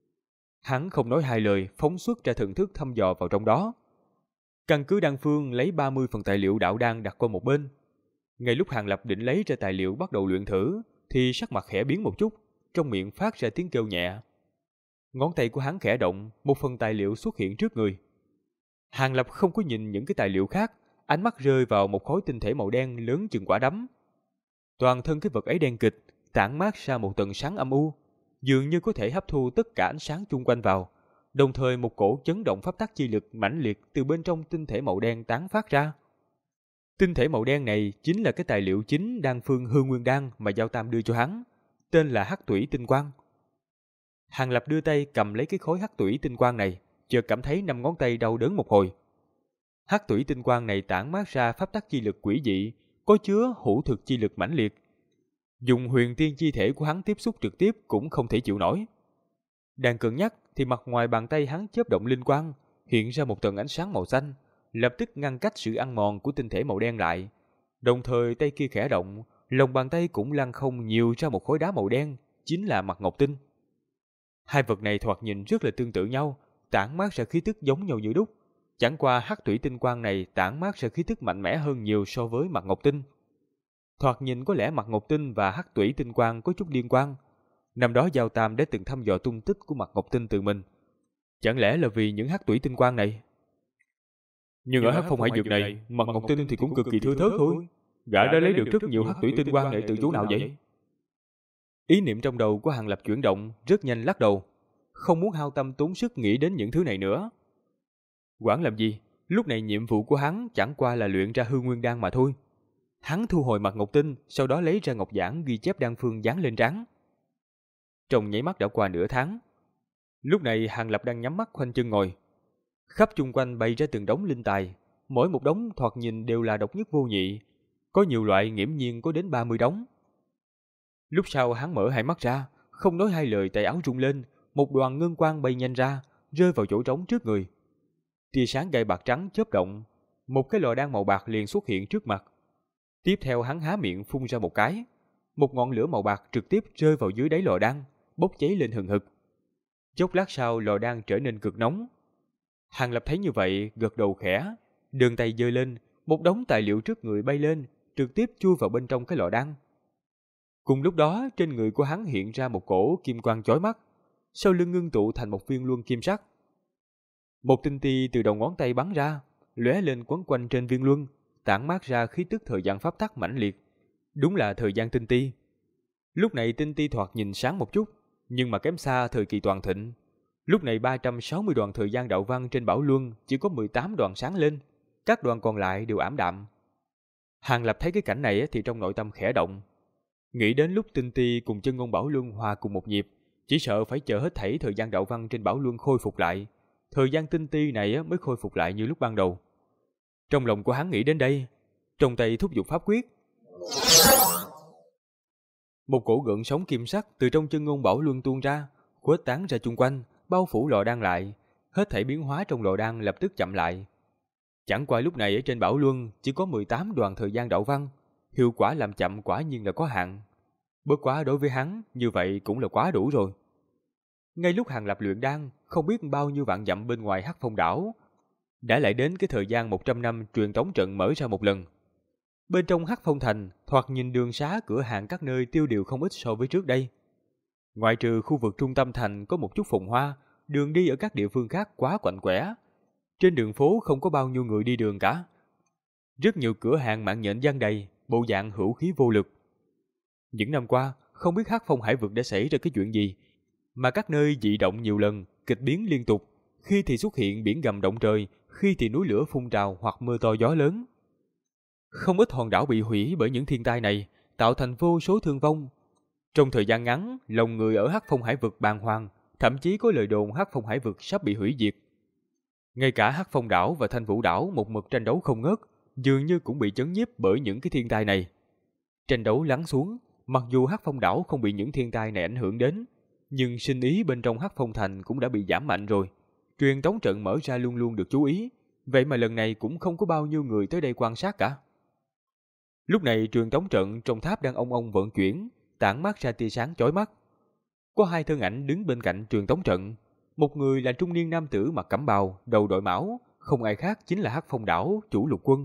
Hắn không nói hai lời, phóng xuất ra thần thức thăm dò vào trong đó. Căn cứ đan phương lấy 30 phần tài liệu đạo đan đặt qua một bên. Ngay lúc Hàng Lập định lấy ra tài liệu bắt đầu luyện thử, thì sắc mặt khẽ biến một chút, trong miệng phát ra tiếng kêu nhẹ. Ngón tay của hắn khẽ động, một phần tài liệu xuất hiện trước người. Hàng Lập không có nhìn những cái tài liệu khác, ánh mắt rơi vào một khối tinh thể màu đen lớn chừng quả đấm. Toàn thân cái vật ấy đen kịch, tản mát ra một tầng sáng âm u, dường như có thể hấp thu tất cả ánh sáng chung quanh vào, đồng thời một cổ chấn động pháp tắc chi lực mãnh liệt từ bên trong tinh thể màu đen tán phát ra. Tinh thể màu đen này chính là cái tài liệu chính đan phương Hư Nguyên Đan mà Giao Tam đưa cho hắn, tên là Hắc Tủy Tinh Quang. Hàng Lập đưa tay cầm lấy cái khối Hắc Tủy Tinh Quang này, chợt cảm thấy 5 ngón tay đau đớn một hồi. Hắc Tủy Tinh Quang này tản mát ra pháp tắc chi lực quỷ dị, có chứa hữu thực chi lực mãnh liệt. Dùng huyền tiên chi thể của hắn tiếp xúc trực tiếp cũng không thể chịu nổi. Đang cân nhắc thì mặt ngoài bàn tay hắn chớp động linh quang, hiện ra một tầng ánh sáng màu xanh, lập tức ngăn cách sự ăn mòn của tinh thể màu đen lại. Đồng thời tay kia khẽ động, lòng bàn tay cũng lăn không nhiều ra một khối đá màu đen, chính là mặt ngọc tinh. Hai vật này thoạt nhìn rất là tương tự nhau, tản mát ra khí tức giống nhau như đúc. Chẳng qua Hắc Thủy Tinh Quang này tản mát ra khí tức mạnh mẽ hơn nhiều so với mặt ngọc tinh. Thoạt nhìn có lẽ mặt ngọc tinh và Hắc Thủy Tinh Quang có chút liên quan. Năm đó Giao Tam đã từng thăm dò tung tích của mặt ngọc tinh tự mình. Chẳng lẽ là vì những Hắc Thủy Tinh Quang này? Nhưng ở Hắc Phong Hải Dược này, mặt ngọc tinh thì cũng cực kỳ thưa thớt thôi. Gã đã lấy được rất nhiều Hắc Thủy Tinh Quang này từ chỗ nào vậy? Ý niệm trong đầu của Hàng Lập chuyển động, rất nhanh lắc đầu, không muốn hao tâm tốn sức nghĩ đến những thứ này nữa. Quản làm gì, lúc này nhiệm vụ của hắn chẳng qua là luyện ra Hư Nguyên Đan mà thôi. Hắn thu hồi mặt ngọc tinh, sau đó lấy ra ngọc giản ghi chép đan phương dán lên trán. Trong nháy mắt đã qua nửa tháng. Lúc này Hàng Lập đang nhắm mắt khoanh chân ngồi. Khắp chung quanh bày ra từng đống linh tài, mỗi một đống thoạt nhìn đều là độc nhất vô nhị, có nhiều loại nghiễm nhiên có đến 30 đống. Lúc sau hắn mở hai mắt ra, không nói hai lời tay áo rung lên, một đoàn ngân quang bay nhanh ra, rơi vào chỗ trống trước người. Tia sáng gai bạc trắng chớp động, một cái lò đan màu bạc liền xuất hiện trước mặt. Tiếp theo hắn há miệng phun ra một cái, một ngọn lửa màu bạc trực tiếp rơi vào dưới đáy lò đan, bốc cháy lên hừng hực. Chốc lát sau lò đan trở nên cực nóng. Hàng Lập thấy như vậy, gật đầu khẽ, đường tay giơ lên, một đống tài liệu trước người bay lên, trực tiếp chui vào bên trong cái lò đan. Cùng lúc đó, trên người của hắn hiện ra một cổ kim quang chói mắt, sau lưng ngưng tụ thành một viên luân kim sắc. Một tinh ti từ đầu ngón tay bắn ra, lóe lên quấn quanh trên viên luân, tản mát ra khí tức thời gian pháp tắc mãnh liệt. Đúng là thời gian tinh ti. Lúc này tinh ti thoạt nhìn sáng một chút, nhưng mà kém xa thời kỳ toàn thịnh. Lúc này 360 đoàn thời gian đạo văn trên bảo luân chỉ có 18 đoàn sáng lên, các đoàn còn lại đều ảm đạm. Hàng Lập thấy cái cảnh này thì trong nội tâm khẽ động. Nghĩ đến lúc tinh ti cùng chân ngôn bảo luân hòa cùng một nhịp, chỉ sợ phải chờ hết thảy thời gian đạo văn trên bảo luân khôi phục lại, thời gian tinh ti này mới khôi phục lại như lúc ban đầu. Trong lòng của hắn nghĩ đến đây, trong tay thúc giục pháp quyết. Một cổ gợn sóng kim sắc từ trong chân ngôn bảo luân tuôn ra, khuếch tán ra chung quanh, bao phủ lò đan lại. Hết thảy biến hóa trong lò đan lập tức chậm lại. Chẳng qua lúc này ở trên bảo luân chỉ có 18 đoàn thời gian đạo văn, hiệu quả làm chậm quả nhiên là có hạn. Bất quá đối với hắn, như vậy cũng là quá đủ rồi. Ngay lúc Hàng Lập luyện đan, không biết bao nhiêu vạn dặm bên ngoài Hắc Phong đảo, đã lại đến cái thời gian 100 năm truyền tống trận mở ra một lần. Bên trong Hắc Phong thành, thoạt nhìn đường xá cửa hàng các nơi tiêu điều không ít so với trước đây. Ngoại trừ khu vực trung tâm thành có một chút phồn hoa, đường đi ở các địa phương khác quá quạnh quẻ. Trên đường phố không có bao nhiêu người đi đường cả. Rất nhiều cửa hàng mạng nhện dang đầy, bộ dạng hữu khí vô lực. Những năm qua, không biết Hắc Phong hải vực đã xảy ra cái chuyện gì, mà các nơi dị động nhiều lần, kịch biến liên tục, khi thì xuất hiện biển gầm động trời, khi thì núi lửa phun trào hoặc mưa to gió lớn. Không ít hòn đảo bị hủy bởi những thiên tai này, tạo thành vô số thương vong. Trong thời gian ngắn, lòng người ở Hắc Phong hải vực bàng hoàng, thậm chí có lời đồn Hắc Phong hải vực sắp bị hủy diệt. Ngay cả Hắc Phong đảo và Thanh Vũ đảo một mực tranh đấu không ngớt, dường như cũng bị chấn nhiếp bởi những cái thiên tai này. Tranh đấu lắng xuống, mặc dù Hắc Phong đảo không bị những thiên tai này ảnh hưởng đến, nhưng sinh ý bên trong Hắc Phong thành cũng đã bị giảm mạnh rồi. Truyền tống trận mở ra luôn luôn được chú ý, vậy mà lần này cũng không có bao nhiêu người tới đây quan sát cả. Lúc này truyền tống trận trong tháp đang ong ong vận chuyển, tản mát ra tia sáng chói mắt. Có hai thân ảnh đứng bên cạnh truyền tống trận, một người là trung niên nam tử mặc cẩm bào, đầu đội mão, không ai khác chính là Hắc Phong đảo chủ Lục Quân.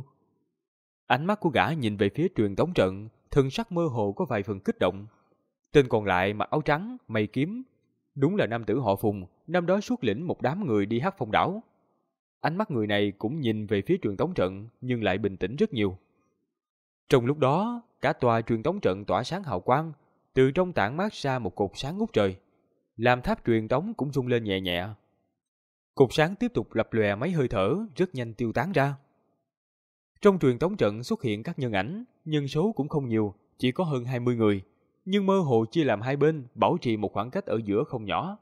Ánh mắt của gã nhìn về phía truyền tống trận, thân sắc mơ hồ có vài phần kích động. Tên còn lại mặc áo trắng, mày kiếm, đúng là nam tử họ Phùng, năm đó xuất lĩnh một đám người đi Hắc Phong đảo. Ánh mắt người này cũng nhìn về phía truyền tống trận, nhưng lại bình tĩnh rất nhiều. Trong lúc đó, cả tòa truyền tống trận tỏa sáng hào quang, từ trong tản mát ra một cột sáng ngút trời, làm tháp truyền tống cũng rung lên nhẹ nhẹ. Cột sáng tiếp tục lập lòe mấy hơi thở, rất nhanh tiêu tán ra. Trong truyền tống trận xuất hiện các nhân ảnh, nhân số cũng không nhiều, chỉ có hơn 20 người, nhưng mơ hồ chia làm hai bên, bảo trì một khoảng cách ở giữa không nhỏ.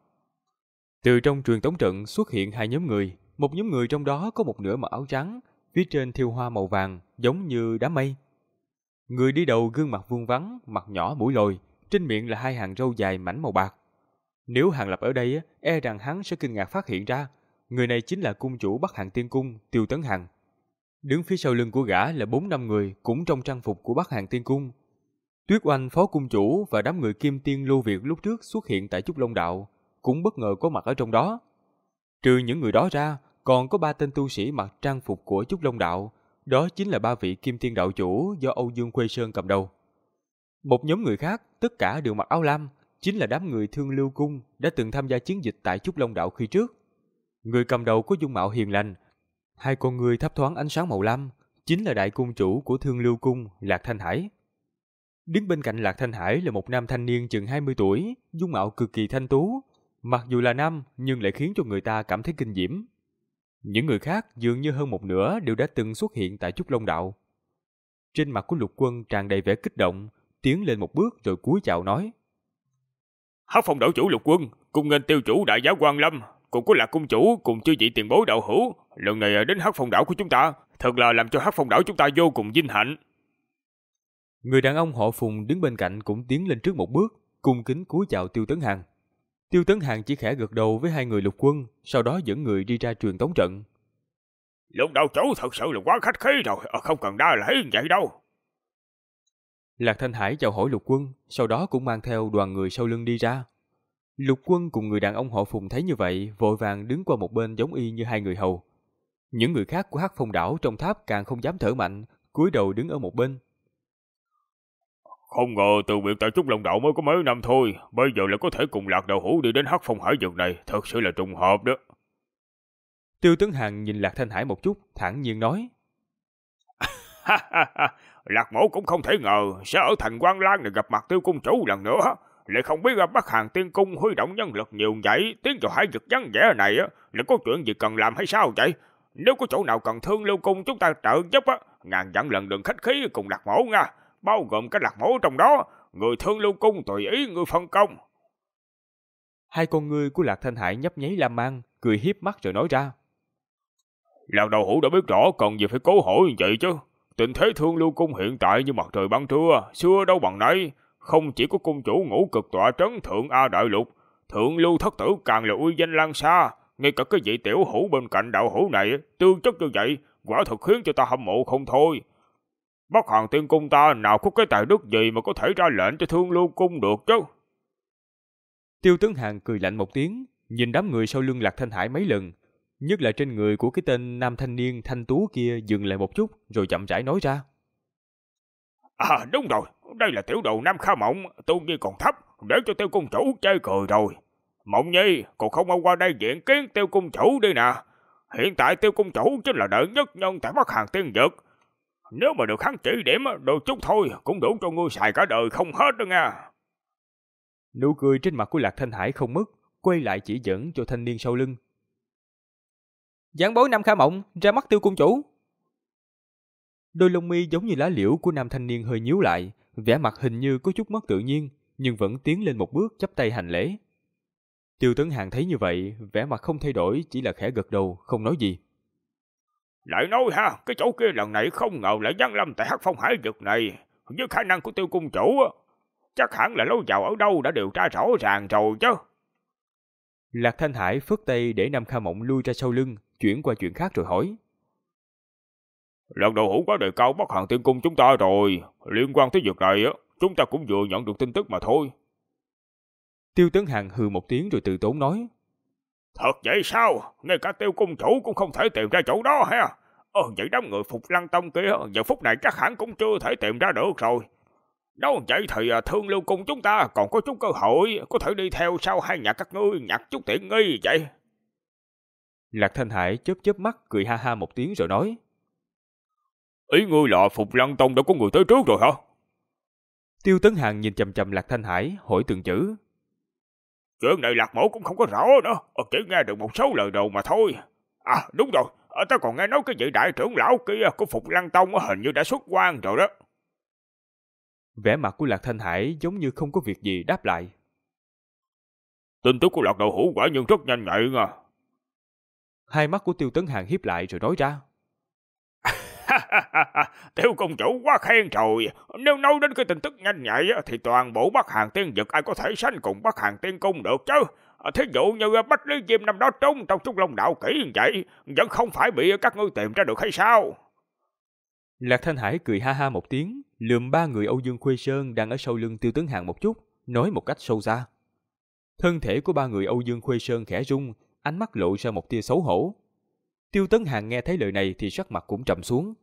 Từ trong truyền tống trận xuất hiện hai nhóm người, một nhóm người trong đó có một nửa mặc áo trắng, phía trên thêu hoa màu vàng, giống như đám mây. Người đi đầu gương mặt vuông vắn, mặt nhỏ mũi lồi, trên miệng là hai hàng râu dài mảnh màu bạc. Nếu Hàng Lập ở đây, e rằng hắn sẽ kinh ngạc phát hiện ra, người này chính là cung chủ Bắc Hàn Tiên Cung, Tiêu Tấn Hằng. Đứng phía sau lưng của gã là 4-5 người cũng trong trang phục của Bắc Hàn Tiên Cung. Tuyết Oanh phó cung chủ và đám người Kim Tiên Lưu Việt lúc trước xuất hiện tại Trúc Long Đạo cũng bất ngờ có mặt ở trong đó. Trừ những người đó ra, còn có 3 tên tu sĩ mặc trang phục của Trúc Long Đạo, đó chính là 3 vị Kim Tiên đạo chủ do Âu Dương Khuê Sơn cầm đầu. Một nhóm người khác, tất cả đều mặc áo lam, chính là đám người Thương Lưu Cung đã từng tham gia chiến dịch tại Trúc Long Đạo khi trước. Người cầm đầu có dung mạo hiền lành, hai con người thấp thoáng ánh sáng màu lam, chính là đại cung chủ của Thương Lưu Cung, Lạc Thanh Hải. Đứng bên cạnh Lạc Thanh Hải là một nam thanh niên chừng 20 tuổi, dung mạo cực kỳ thanh tú, mặc dù là nam nhưng lại khiến cho người ta cảm thấy kinh diễm. Những người khác dường như hơn một nửa đều đã từng xuất hiện tại Trúc Long Đạo. Trên mặt của Lục Quân tràn đầy vẻ kích động, tiến lên một bước rồi cúi chào nói: Hắc Phong đảo chủ Lục Quân, cùng nghênh tiêu chủ đại giá Quang Lâm, cùng có Lạc cung chủ cùng chư vị tiền bối đạo hữu, lần này đến Hắc Phong đảo của chúng ta, thật là làm cho Hắc Phong đảo chúng ta vô cùng vinh hạnh. Người đàn ông họ Phùng đứng bên cạnh cũng tiến lên trước một bước, cung kính cúi chào Tiêu Tấn Hằng. Tiêu Tấn Hằng chỉ khẽ gật đầu với hai người Lục Quân, sau đó dẫn người đi ra truyền tống trận. Lục đạo chủ thật sự là quá khách khí rồi, không cần đa lễ vậy đâu. Lạc Thanh Hải chào hỏi Lục Quân, sau đó cũng mang theo đoàn người sau lưng đi ra. Lục Quân cùng người đàn ông họ Phùng thấy như vậy, vội vàng đứng qua một bên giống y như hai người hầu. Những người khác của Hắc Phong đảo trong tháp càng không dám thở mạnh, cúi đầu đứng ở một bên. Không ngờ từ biệt tại Trúc Long Đạo mới có mấy năm thôi, bây giờ lại có thể cùng Lạc Đạo Hữu đi đến Hắc Phong Hải vực này, thật sự là trùng hợp đó. Tiêu Tấn Hằng nhìn Lạc Thanh Hải một chút, thản nhiên nói. Lạc Mỗ cũng không thể ngờ sẽ ở thành Quan Lan này gặp mặt Tiêu Cung Chủ lần nữa. Lại không biết Bắc Hàn Tiên Cung huy động nhân lực nhiều vậy, tiến vào hải vực vắng vẻ này là có chuyện gì cần làm hay sao vậy? Nếu có chỗ nào cần Thương Lưu Cung chúng ta trợ giúp ngàn dặn lần đừng khách khí cùng Lạc Mỗ nha, bao gồm cả Lạc Mỗ trong đó, người Thương Lưu Cung tùy ý người phân công. Hai con ngươi của Lạc Thanh Hải nhấp nháy lam mang, cười hiếp mắt rồi nói ra. Lạc Đạo Hữu đã biết rõ cần gì phải cố hỏi như vậy chứ. Tình thế Thương Lưu Cung hiện tại như mặt trời ban trưa, xưa đâu bằng nay. Không chỉ có cung chủ ngũ cực tọa trấn Thượng A Đại Lục, Thượng Lưu Thất Tử càng là uy danh lan xa. Ngay cả cái vị tiểu hữu bên cạnh đạo hữu này tương chất như vậy, quả thực khiến cho ta hâm mộ không thôi. Bắc Hàn Tiên Cung ta nào có cái tài đức gì mà có thể ra lệnh cho Thương Lưu Cung được chứ? Tiêu Tấn Hằng cười lạnh một tiếng, nhìn đám người sau lưng Lạc Thanh Hải mấy lần, nhất là trên người của cái tên nam thanh niên thanh tú kia dừng lại một chút, rồi chậm rãi nói ra. Đúng rồi, đây là tiểu đồ Nam Kha Mộng, tu vi còn thấp, để cho Tiêu Cung Chủ chơi cười rồi. Mộng Nhi, còn không mau qua đây diện kiến Tiêu Cung Chủ đi nè. Hiện tại Tiêu Cung Chủ chính là đệ nhất nhân tại Bắc Hàn Tiên Vực. Nếu mà được hắn chỉ điểm đôi chút thôi, cũng đủ cho ngươi xài cả đời không hết đó nha. Nụ cười trên mặt của Lạc Thanh Hải không mất, quay lại chỉ dẫn cho thanh niên sau lưng. Giảng bối Nam Kha Mộng, ra mắt Tiêu Cung Chủ. Đôi lông mi giống như lá liễu của nam thanh niên hơi nhíu lại, vẻ mặt hình như có chút mất tự nhiên, nhưng vẫn tiến lên một bước chắp tay hành lễ. Tiêu Tấn Hằng thấy như vậy, vẻ mặt không thay đổi, chỉ là khẽ gật đầu, không nói gì. Lại nói cái chỗ kia lần này không ngờ lại giáng lâm tại Hắc Phong Hải vực này, với khả năng của Tiêu Cung Chủ chắc hẳn là lối vào ở đâu đã điều tra rõ ràng rồi chứ. Lạc Thanh Hải phất tay để Nam Kha Mộng lui ra sau lưng, chuyển qua chuyện khác rồi hỏi. Lần đầu hữu quá đề cao Bắc Hàn Tiên Cung chúng ta rồi, liên quan tới việc này chúng ta cũng vừa nhận được tin tức mà thôi. Tiêu Tấn Hằng hừ một tiếng rồi từ tốn nói. Thật vậy sao? Ngay cả Tiêu Cung Chủ cũng không thể tìm ra chỗ đó ha? Vậy đám người Phục Lăng Tông kia giờ phút này chắc hẳn cũng chưa thể tìm ra được rồi. Nếu vậy thì Thương Lưu Cung chúng ta còn có chút cơ hội, có thể đi theo sau hai nhà các ngươi nhặt chút tiện nghi vậy. Lạc Thanh Hải chớp chớp mắt cười ha ha một tiếng rồi nói. Ý ngươi là Phục Lăng Tông đã có người tới trước rồi hả? Tiêu Tấn Hằng nhìn chằm chằm Lạc Thanh Hải hỏi từng chữ. Chuyện này Lạc Mỗ cũng không có rõ nữa, chỉ nghe được một số lời đồn mà thôi. Đúng rồi, ta còn nghe nói cái vị đại trưởng lão kia của Phục Lăng Tông hình như đã xuất quan rồi đó. Vẻ mặt của Lạc Thanh Hải giống như không có việc gì đáp lại. Tin tức của Lạc Đạo Hữu quả nhiên rất nhanh nhạy nha. Hai mắt của Tiêu Tấn Hằng híp lại rồi nói ra. Tiêu Công Chủ quá khen rồi. Nếu nói đến cái tin tức nhanh nhạy thì toàn bộ Bắc Hàn Tiên Vực ai có thể sánh cùng Bắc Hàn Tiên Cung được chứ. Thí dụ như Bách Lý Diêm năm đó trốn trong Trúc Long Đạo kỹ như vậy, vẫn không phải bị các ngươi tìm ra được hay sao? Lạc Thanh Hải cười ha ha một tiếng, lườm ba người Âu Dương Khuê Sơn đang ở sau lưng Tiêu Tấn Hằng một chút, nói một cách sâu xa. Thân thể của ba người Âu Dương Khuê Sơn khẽ rung, ánh mắt lộ ra một tia xấu hổ. Tiêu Tấn Hằng nghe thấy lời này thì sắc mặt cũng trầm xuống.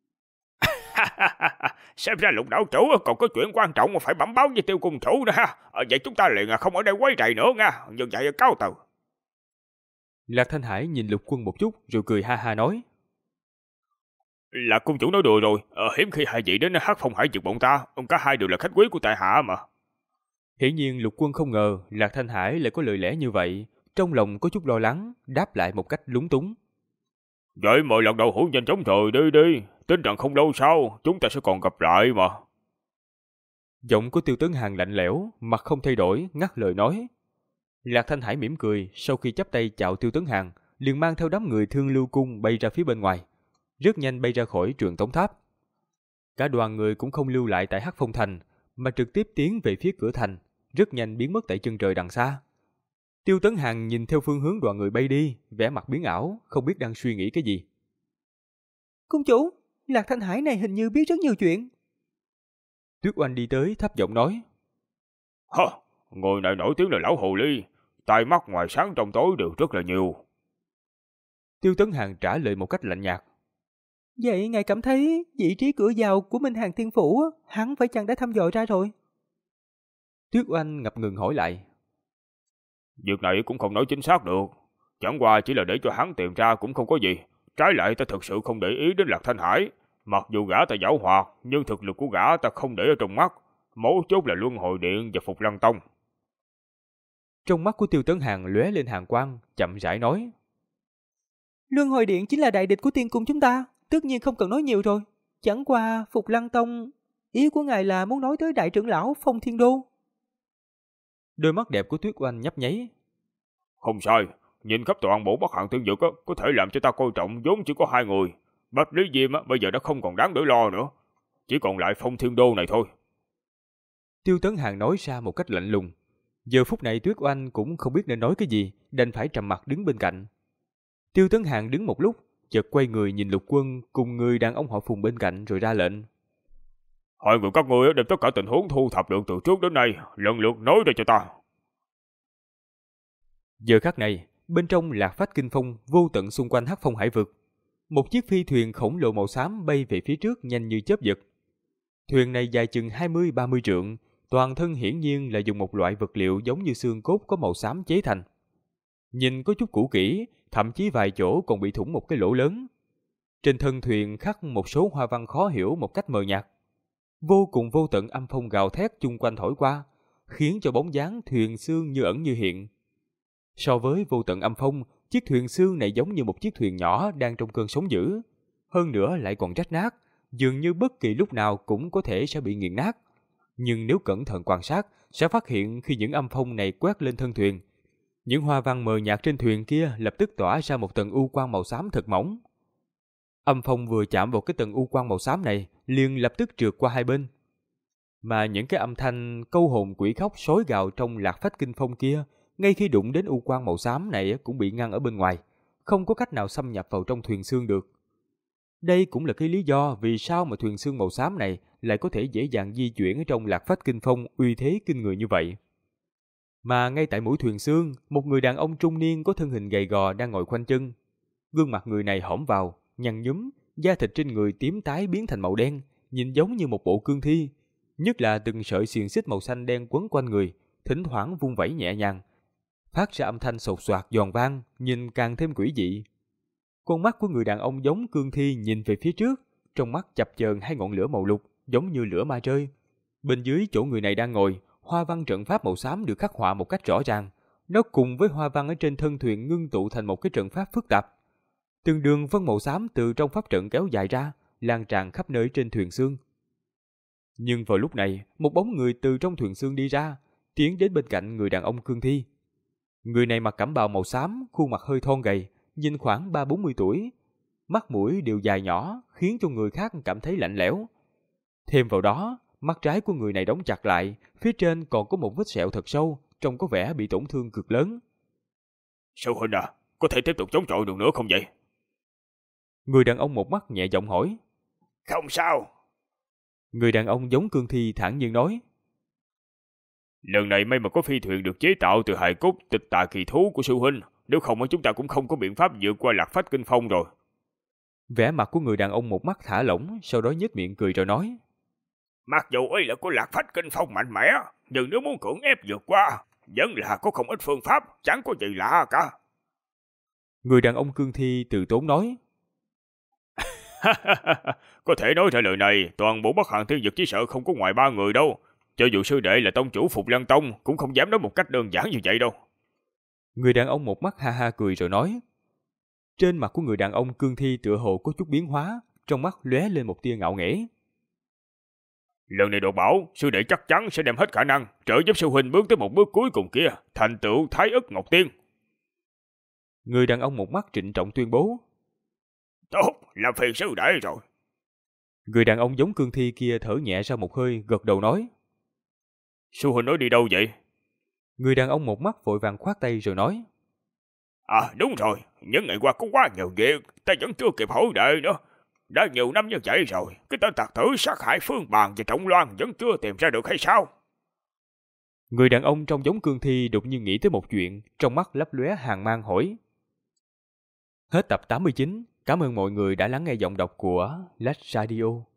Xem ra Lục Đạo Chủ còn có chuyện quan trọng mà phải bẩm báo với Tiêu Cung Chủ nữa ha. Vậy chúng ta liền không ở đây quấy rầy nữa nha. Như vậy cáo từ. Lạc Thanh Hải nhìn Lục Quân một chút rồi cười ha ha nói. Là Cung Chủ nói đùa rồi. Hiếm khi hai vị đến Hắc Phong Hải vực bọn ta, cả hai đều là khách quý của tại hạ mà. Hiển nhiên Lục Quân không ngờ Lạc Thanh Hải lại có lời lẽ như vậy, trong lòng có chút lo lắng, đáp lại một cách lúng túng. Vậy mời Lạc Đạo Hữu nhanh chóng rời đi đi, tin rằng không lâu sau chúng ta sẽ còn gặp lại mà. Giọng của Tiêu Tấn Hằng lạnh lẽo, mặt không thay đổi, ngắt lời nói. Lạc Thanh Hải mỉm cười, sau khi chắp tay chào Tiêu Tấn Hằng, liền mang theo đám người Thương Lưu Cung bay ra phía bên ngoài, rất nhanh bay ra khỏi Truyền Tống Tháp. Cả đoàn người cũng không lưu lại tại Hắc Phong Thành, mà trực tiếp tiến về phía cửa thành, rất nhanh biến mất tại chân trời đằng xa. Tiêu Tấn Hằng nhìn theo phương hướng đoàn người bay đi, vẻ mặt biến ảo, không biết đang suy nghĩ cái gì. Cung chủ, Lạc Thanh Hải này hình như biết rất nhiều chuyện. Tuyết Oanh đi tới thấp giọng nói. Người này nổi tiếng là lão hồ ly, tai mắt ngoài sáng trong tối đều rất là nhiều. Tiêu Tấn Hằng trả lời một cách lạnh nhạt. Vậy ngài cảm thấy vị trí cửa vào của Minh Hàng Thiên Phủ hắn phải chăng đã thăm dò ra rồi? Tuyết Oanh ngập ngừng hỏi lại. Việc này cũng không nói chính xác được. Chẳng qua chỉ là để cho hắn tìm ra cũng không có gì. Trái lại ta thực sự không để ý đến Lạc Thanh Hải. Mặc dù gã ta giảo hoạt, nhưng thực lực của gã ta không để ở trong mắt. Mấu chốt là Luân Hồi Điện và Phục Lăng Tông. Trong mắt của Tiêu Tấn Hàn lóe lên hàn quang, chậm rãi nói. Luân Hồi Điện chính là đại địch của tiên cung chúng ta, tất nhiên không cần nói nhiều rồi. Chẳng qua Phục Lăng Tông, ý của ngài là muốn nói tới đại trưởng lão Phong Thiên Đô. Đôi mắt đẹp của Tuyết Oanh nhấp nháy. Không sai, nhìn khắp toàn bộ Bắc Hàn Thiên Vực có thể làm cho ta coi trọng vốn chỉ có hai người. Bạch Lý Diêm bây giờ đã không còn đáng để lo nữa. Chỉ còn lại Phong Thiên Đô này thôi. Tiêu Tấn Hàn nói ra một cách lạnh lùng. Giờ phút này Tuyết Oanh cũng không biết nên nói cái gì, đành phải trầm mặc đứng bên cạnh. Tiêu Tấn Hàn đứng một lúc, chợt quay người nhìn Lục Quân cùng người đàn ông họ Phùng bên cạnh rồi ra lệnh. Hai người các ngươi đem tất cả tình huống thu thập được từ trước đến nay, lần lượt nói ra cho ta. Giờ khắc này, bên trong Lạc Phách Kinh Phong vô tận xung quanh Hắc Phong Hải vực. Một chiếc phi thuyền khổng lồ màu xám bay về phía trước nhanh như chớp giật. Thuyền này dài chừng 20-30 trượng, toàn thân hiển nhiên là dùng một loại vật liệu giống như xương cốt có màu xám chế thành. Nhìn có chút cũ kỹ, thậm chí vài chỗ còn bị thủng một cái lỗ lớn. Trên thân thuyền khắc một số hoa văn khó hiểu một cách mờ nhạt. Vô cùng vô tận âm phong gào thét chung quanh thổi qua, khiến cho bóng dáng thuyền xương như ẩn như hiện. So với vô tận âm phong, chiếc thuyền xương này giống như một chiếc thuyền nhỏ đang trong cơn sóng dữ. Hơn nữa lại còn rách nát, dường như bất kỳ lúc nào cũng có thể sẽ bị nghiền nát. Nhưng nếu cẩn thận quan sát, sẽ phát hiện khi những âm phong này quét lên thân thuyền, những hoa văn mờ nhạt trên thuyền kia lập tức tỏa ra một tầng u quang màu xám thật mỏng. Âm phong vừa chạm vào cái tầng u quang màu xám này, liền lập tức trượt qua hai bên. Mà những cái âm thanh câu hồn quỷ khóc sói gào trong Lạc Phách Kinh Phong kia, ngay khi đụng đến u quang màu xám này cũng bị ngăn ở bên ngoài, không có cách nào xâm nhập vào trong thuyền xương được. Đây cũng là cái lý do vì sao mà thuyền xương màu xám này lại có thể dễ dàng di chuyển ở trong Lạc Phách Kinh Phong uy thế kinh người như vậy. Mà ngay tại mũi thuyền xương, một người đàn ông trung niên có thân hình gầy gò đang ngồi khoanh chân. Gương mặt người này hõm vào, nhăn nhúm, da thịt trên người tím tái biến thành màu đen, nhìn giống như một bộ cương thi. Nhất là từng sợi xiềng xích màu xanh đen quấn quanh người, thỉnh thoảng vung vẩy nhẹ nhàng, phát ra âm thanh sột soạt giòn vang, nhìn càng thêm quỷ dị. Con mắt của người đàn ông giống cương thi nhìn về phía trước, trong mắt chập chờn hai ngọn lửa màu lục, giống như lửa ma rơi. Bên dưới chỗ người này đang ngồi, hoa văn trận pháp màu xám được khắc họa một cách rõ ràng. Nó cùng với hoa văn ở trên thân thuyền ngưng tụ thành một cái trận pháp phức tạp. Từng đường vân màu xám từ trong pháp trận kéo dài ra, lan tràn khắp nơi trên thuyền xương. Nhưng vào lúc này, một bóng người từ trong thuyền xương đi ra, tiến đến bên cạnh người đàn ông cương thi. Người này mặc cẩm bào màu xám, khuôn mặt hơi thon gầy, nhìn khoảng 30-40 tuổi. Mắt mũi đều dài nhỏ, khiến cho người khác cảm thấy lạnh lẽo. Thêm vào đó, mắt trái của người này đóng chặt lại, phía trên còn có một vết sẹo thật sâu, trông có vẻ bị tổn thương cực lớn. Sư huynh à, có thể tiếp tục chống chọi được nữa không vậy? Người đàn ông một mắt nhẹ giọng hỏi. Không sao. Người đàn ông giống cương thi thản nhiên nói. Lần này may mà có phi thuyền được chế tạo từ hài cốt tịch tà kỳ thú của sư huynh, nếu không chúng ta cũng không có biện pháp vượt qua Lạc Phách Kinh Phong rồi. Vẻ mặt của người đàn ông một mắt thả lỏng, sau đó nhếch miệng cười rồi nói. Mặc dù ý lực của Lạc Phách Kinh Phong mạnh mẽ, nhưng nếu muốn cưỡng ép vượt qua, vẫn là có không ít phương pháp, chẳng có gì lạ cả. Người đàn ông cương thi từ tốn nói. Có thể nói ra lời này, toàn bộ Bắc Hàn Thiên Vực chỉ sợ không có ngoài 3 người đâu. Cho dù sư đệ là tông chủ Phục Lăng Tông, cũng không dám nói một cách đơn giản như vậy đâu. Người đàn ông một mắt ha ha cười rồi nói. Trên mặt của người đàn ông cương thi tựa hồ có chút biến hóa, trong mắt lóe lên một tia ngạo nghễ. Lần này đồ bảo, sư đệ chắc chắn sẽ đem hết khả năng trợ giúp sư huynh bước tới một bước cuối cùng kia, thành tựu Thái Ức Ngọc Tiên. Người đàn ông một mắt trịnh trọng tuyên bố. Tốt, làm phiền sư đệ rồi. Người đàn ông giống cương thi kia thở nhẹ ra một hơi, gật đầu nói. Sư huynh nói đi đâu vậy? Người đàn ông một mắt vội vàng khoát tay rồi nói. À đúng rồi, những ngày qua có quá nhiều việc, ta vẫn chưa kịp hỏi đệ nữa. Đã nhiều năm như vậy rồi, cái tên tặc tử sát hại Phương Bàn và Trọng Loan vẫn chưa tìm ra được hay sao? Người đàn ông trong giống cương thi đột nhiên nghĩ tới một chuyện, trong mắt lấp lóe hàn mang hỏi. Hết tập 89, Cảm ơn mọi người đã lắng nghe giọng đọc của Lách Radio.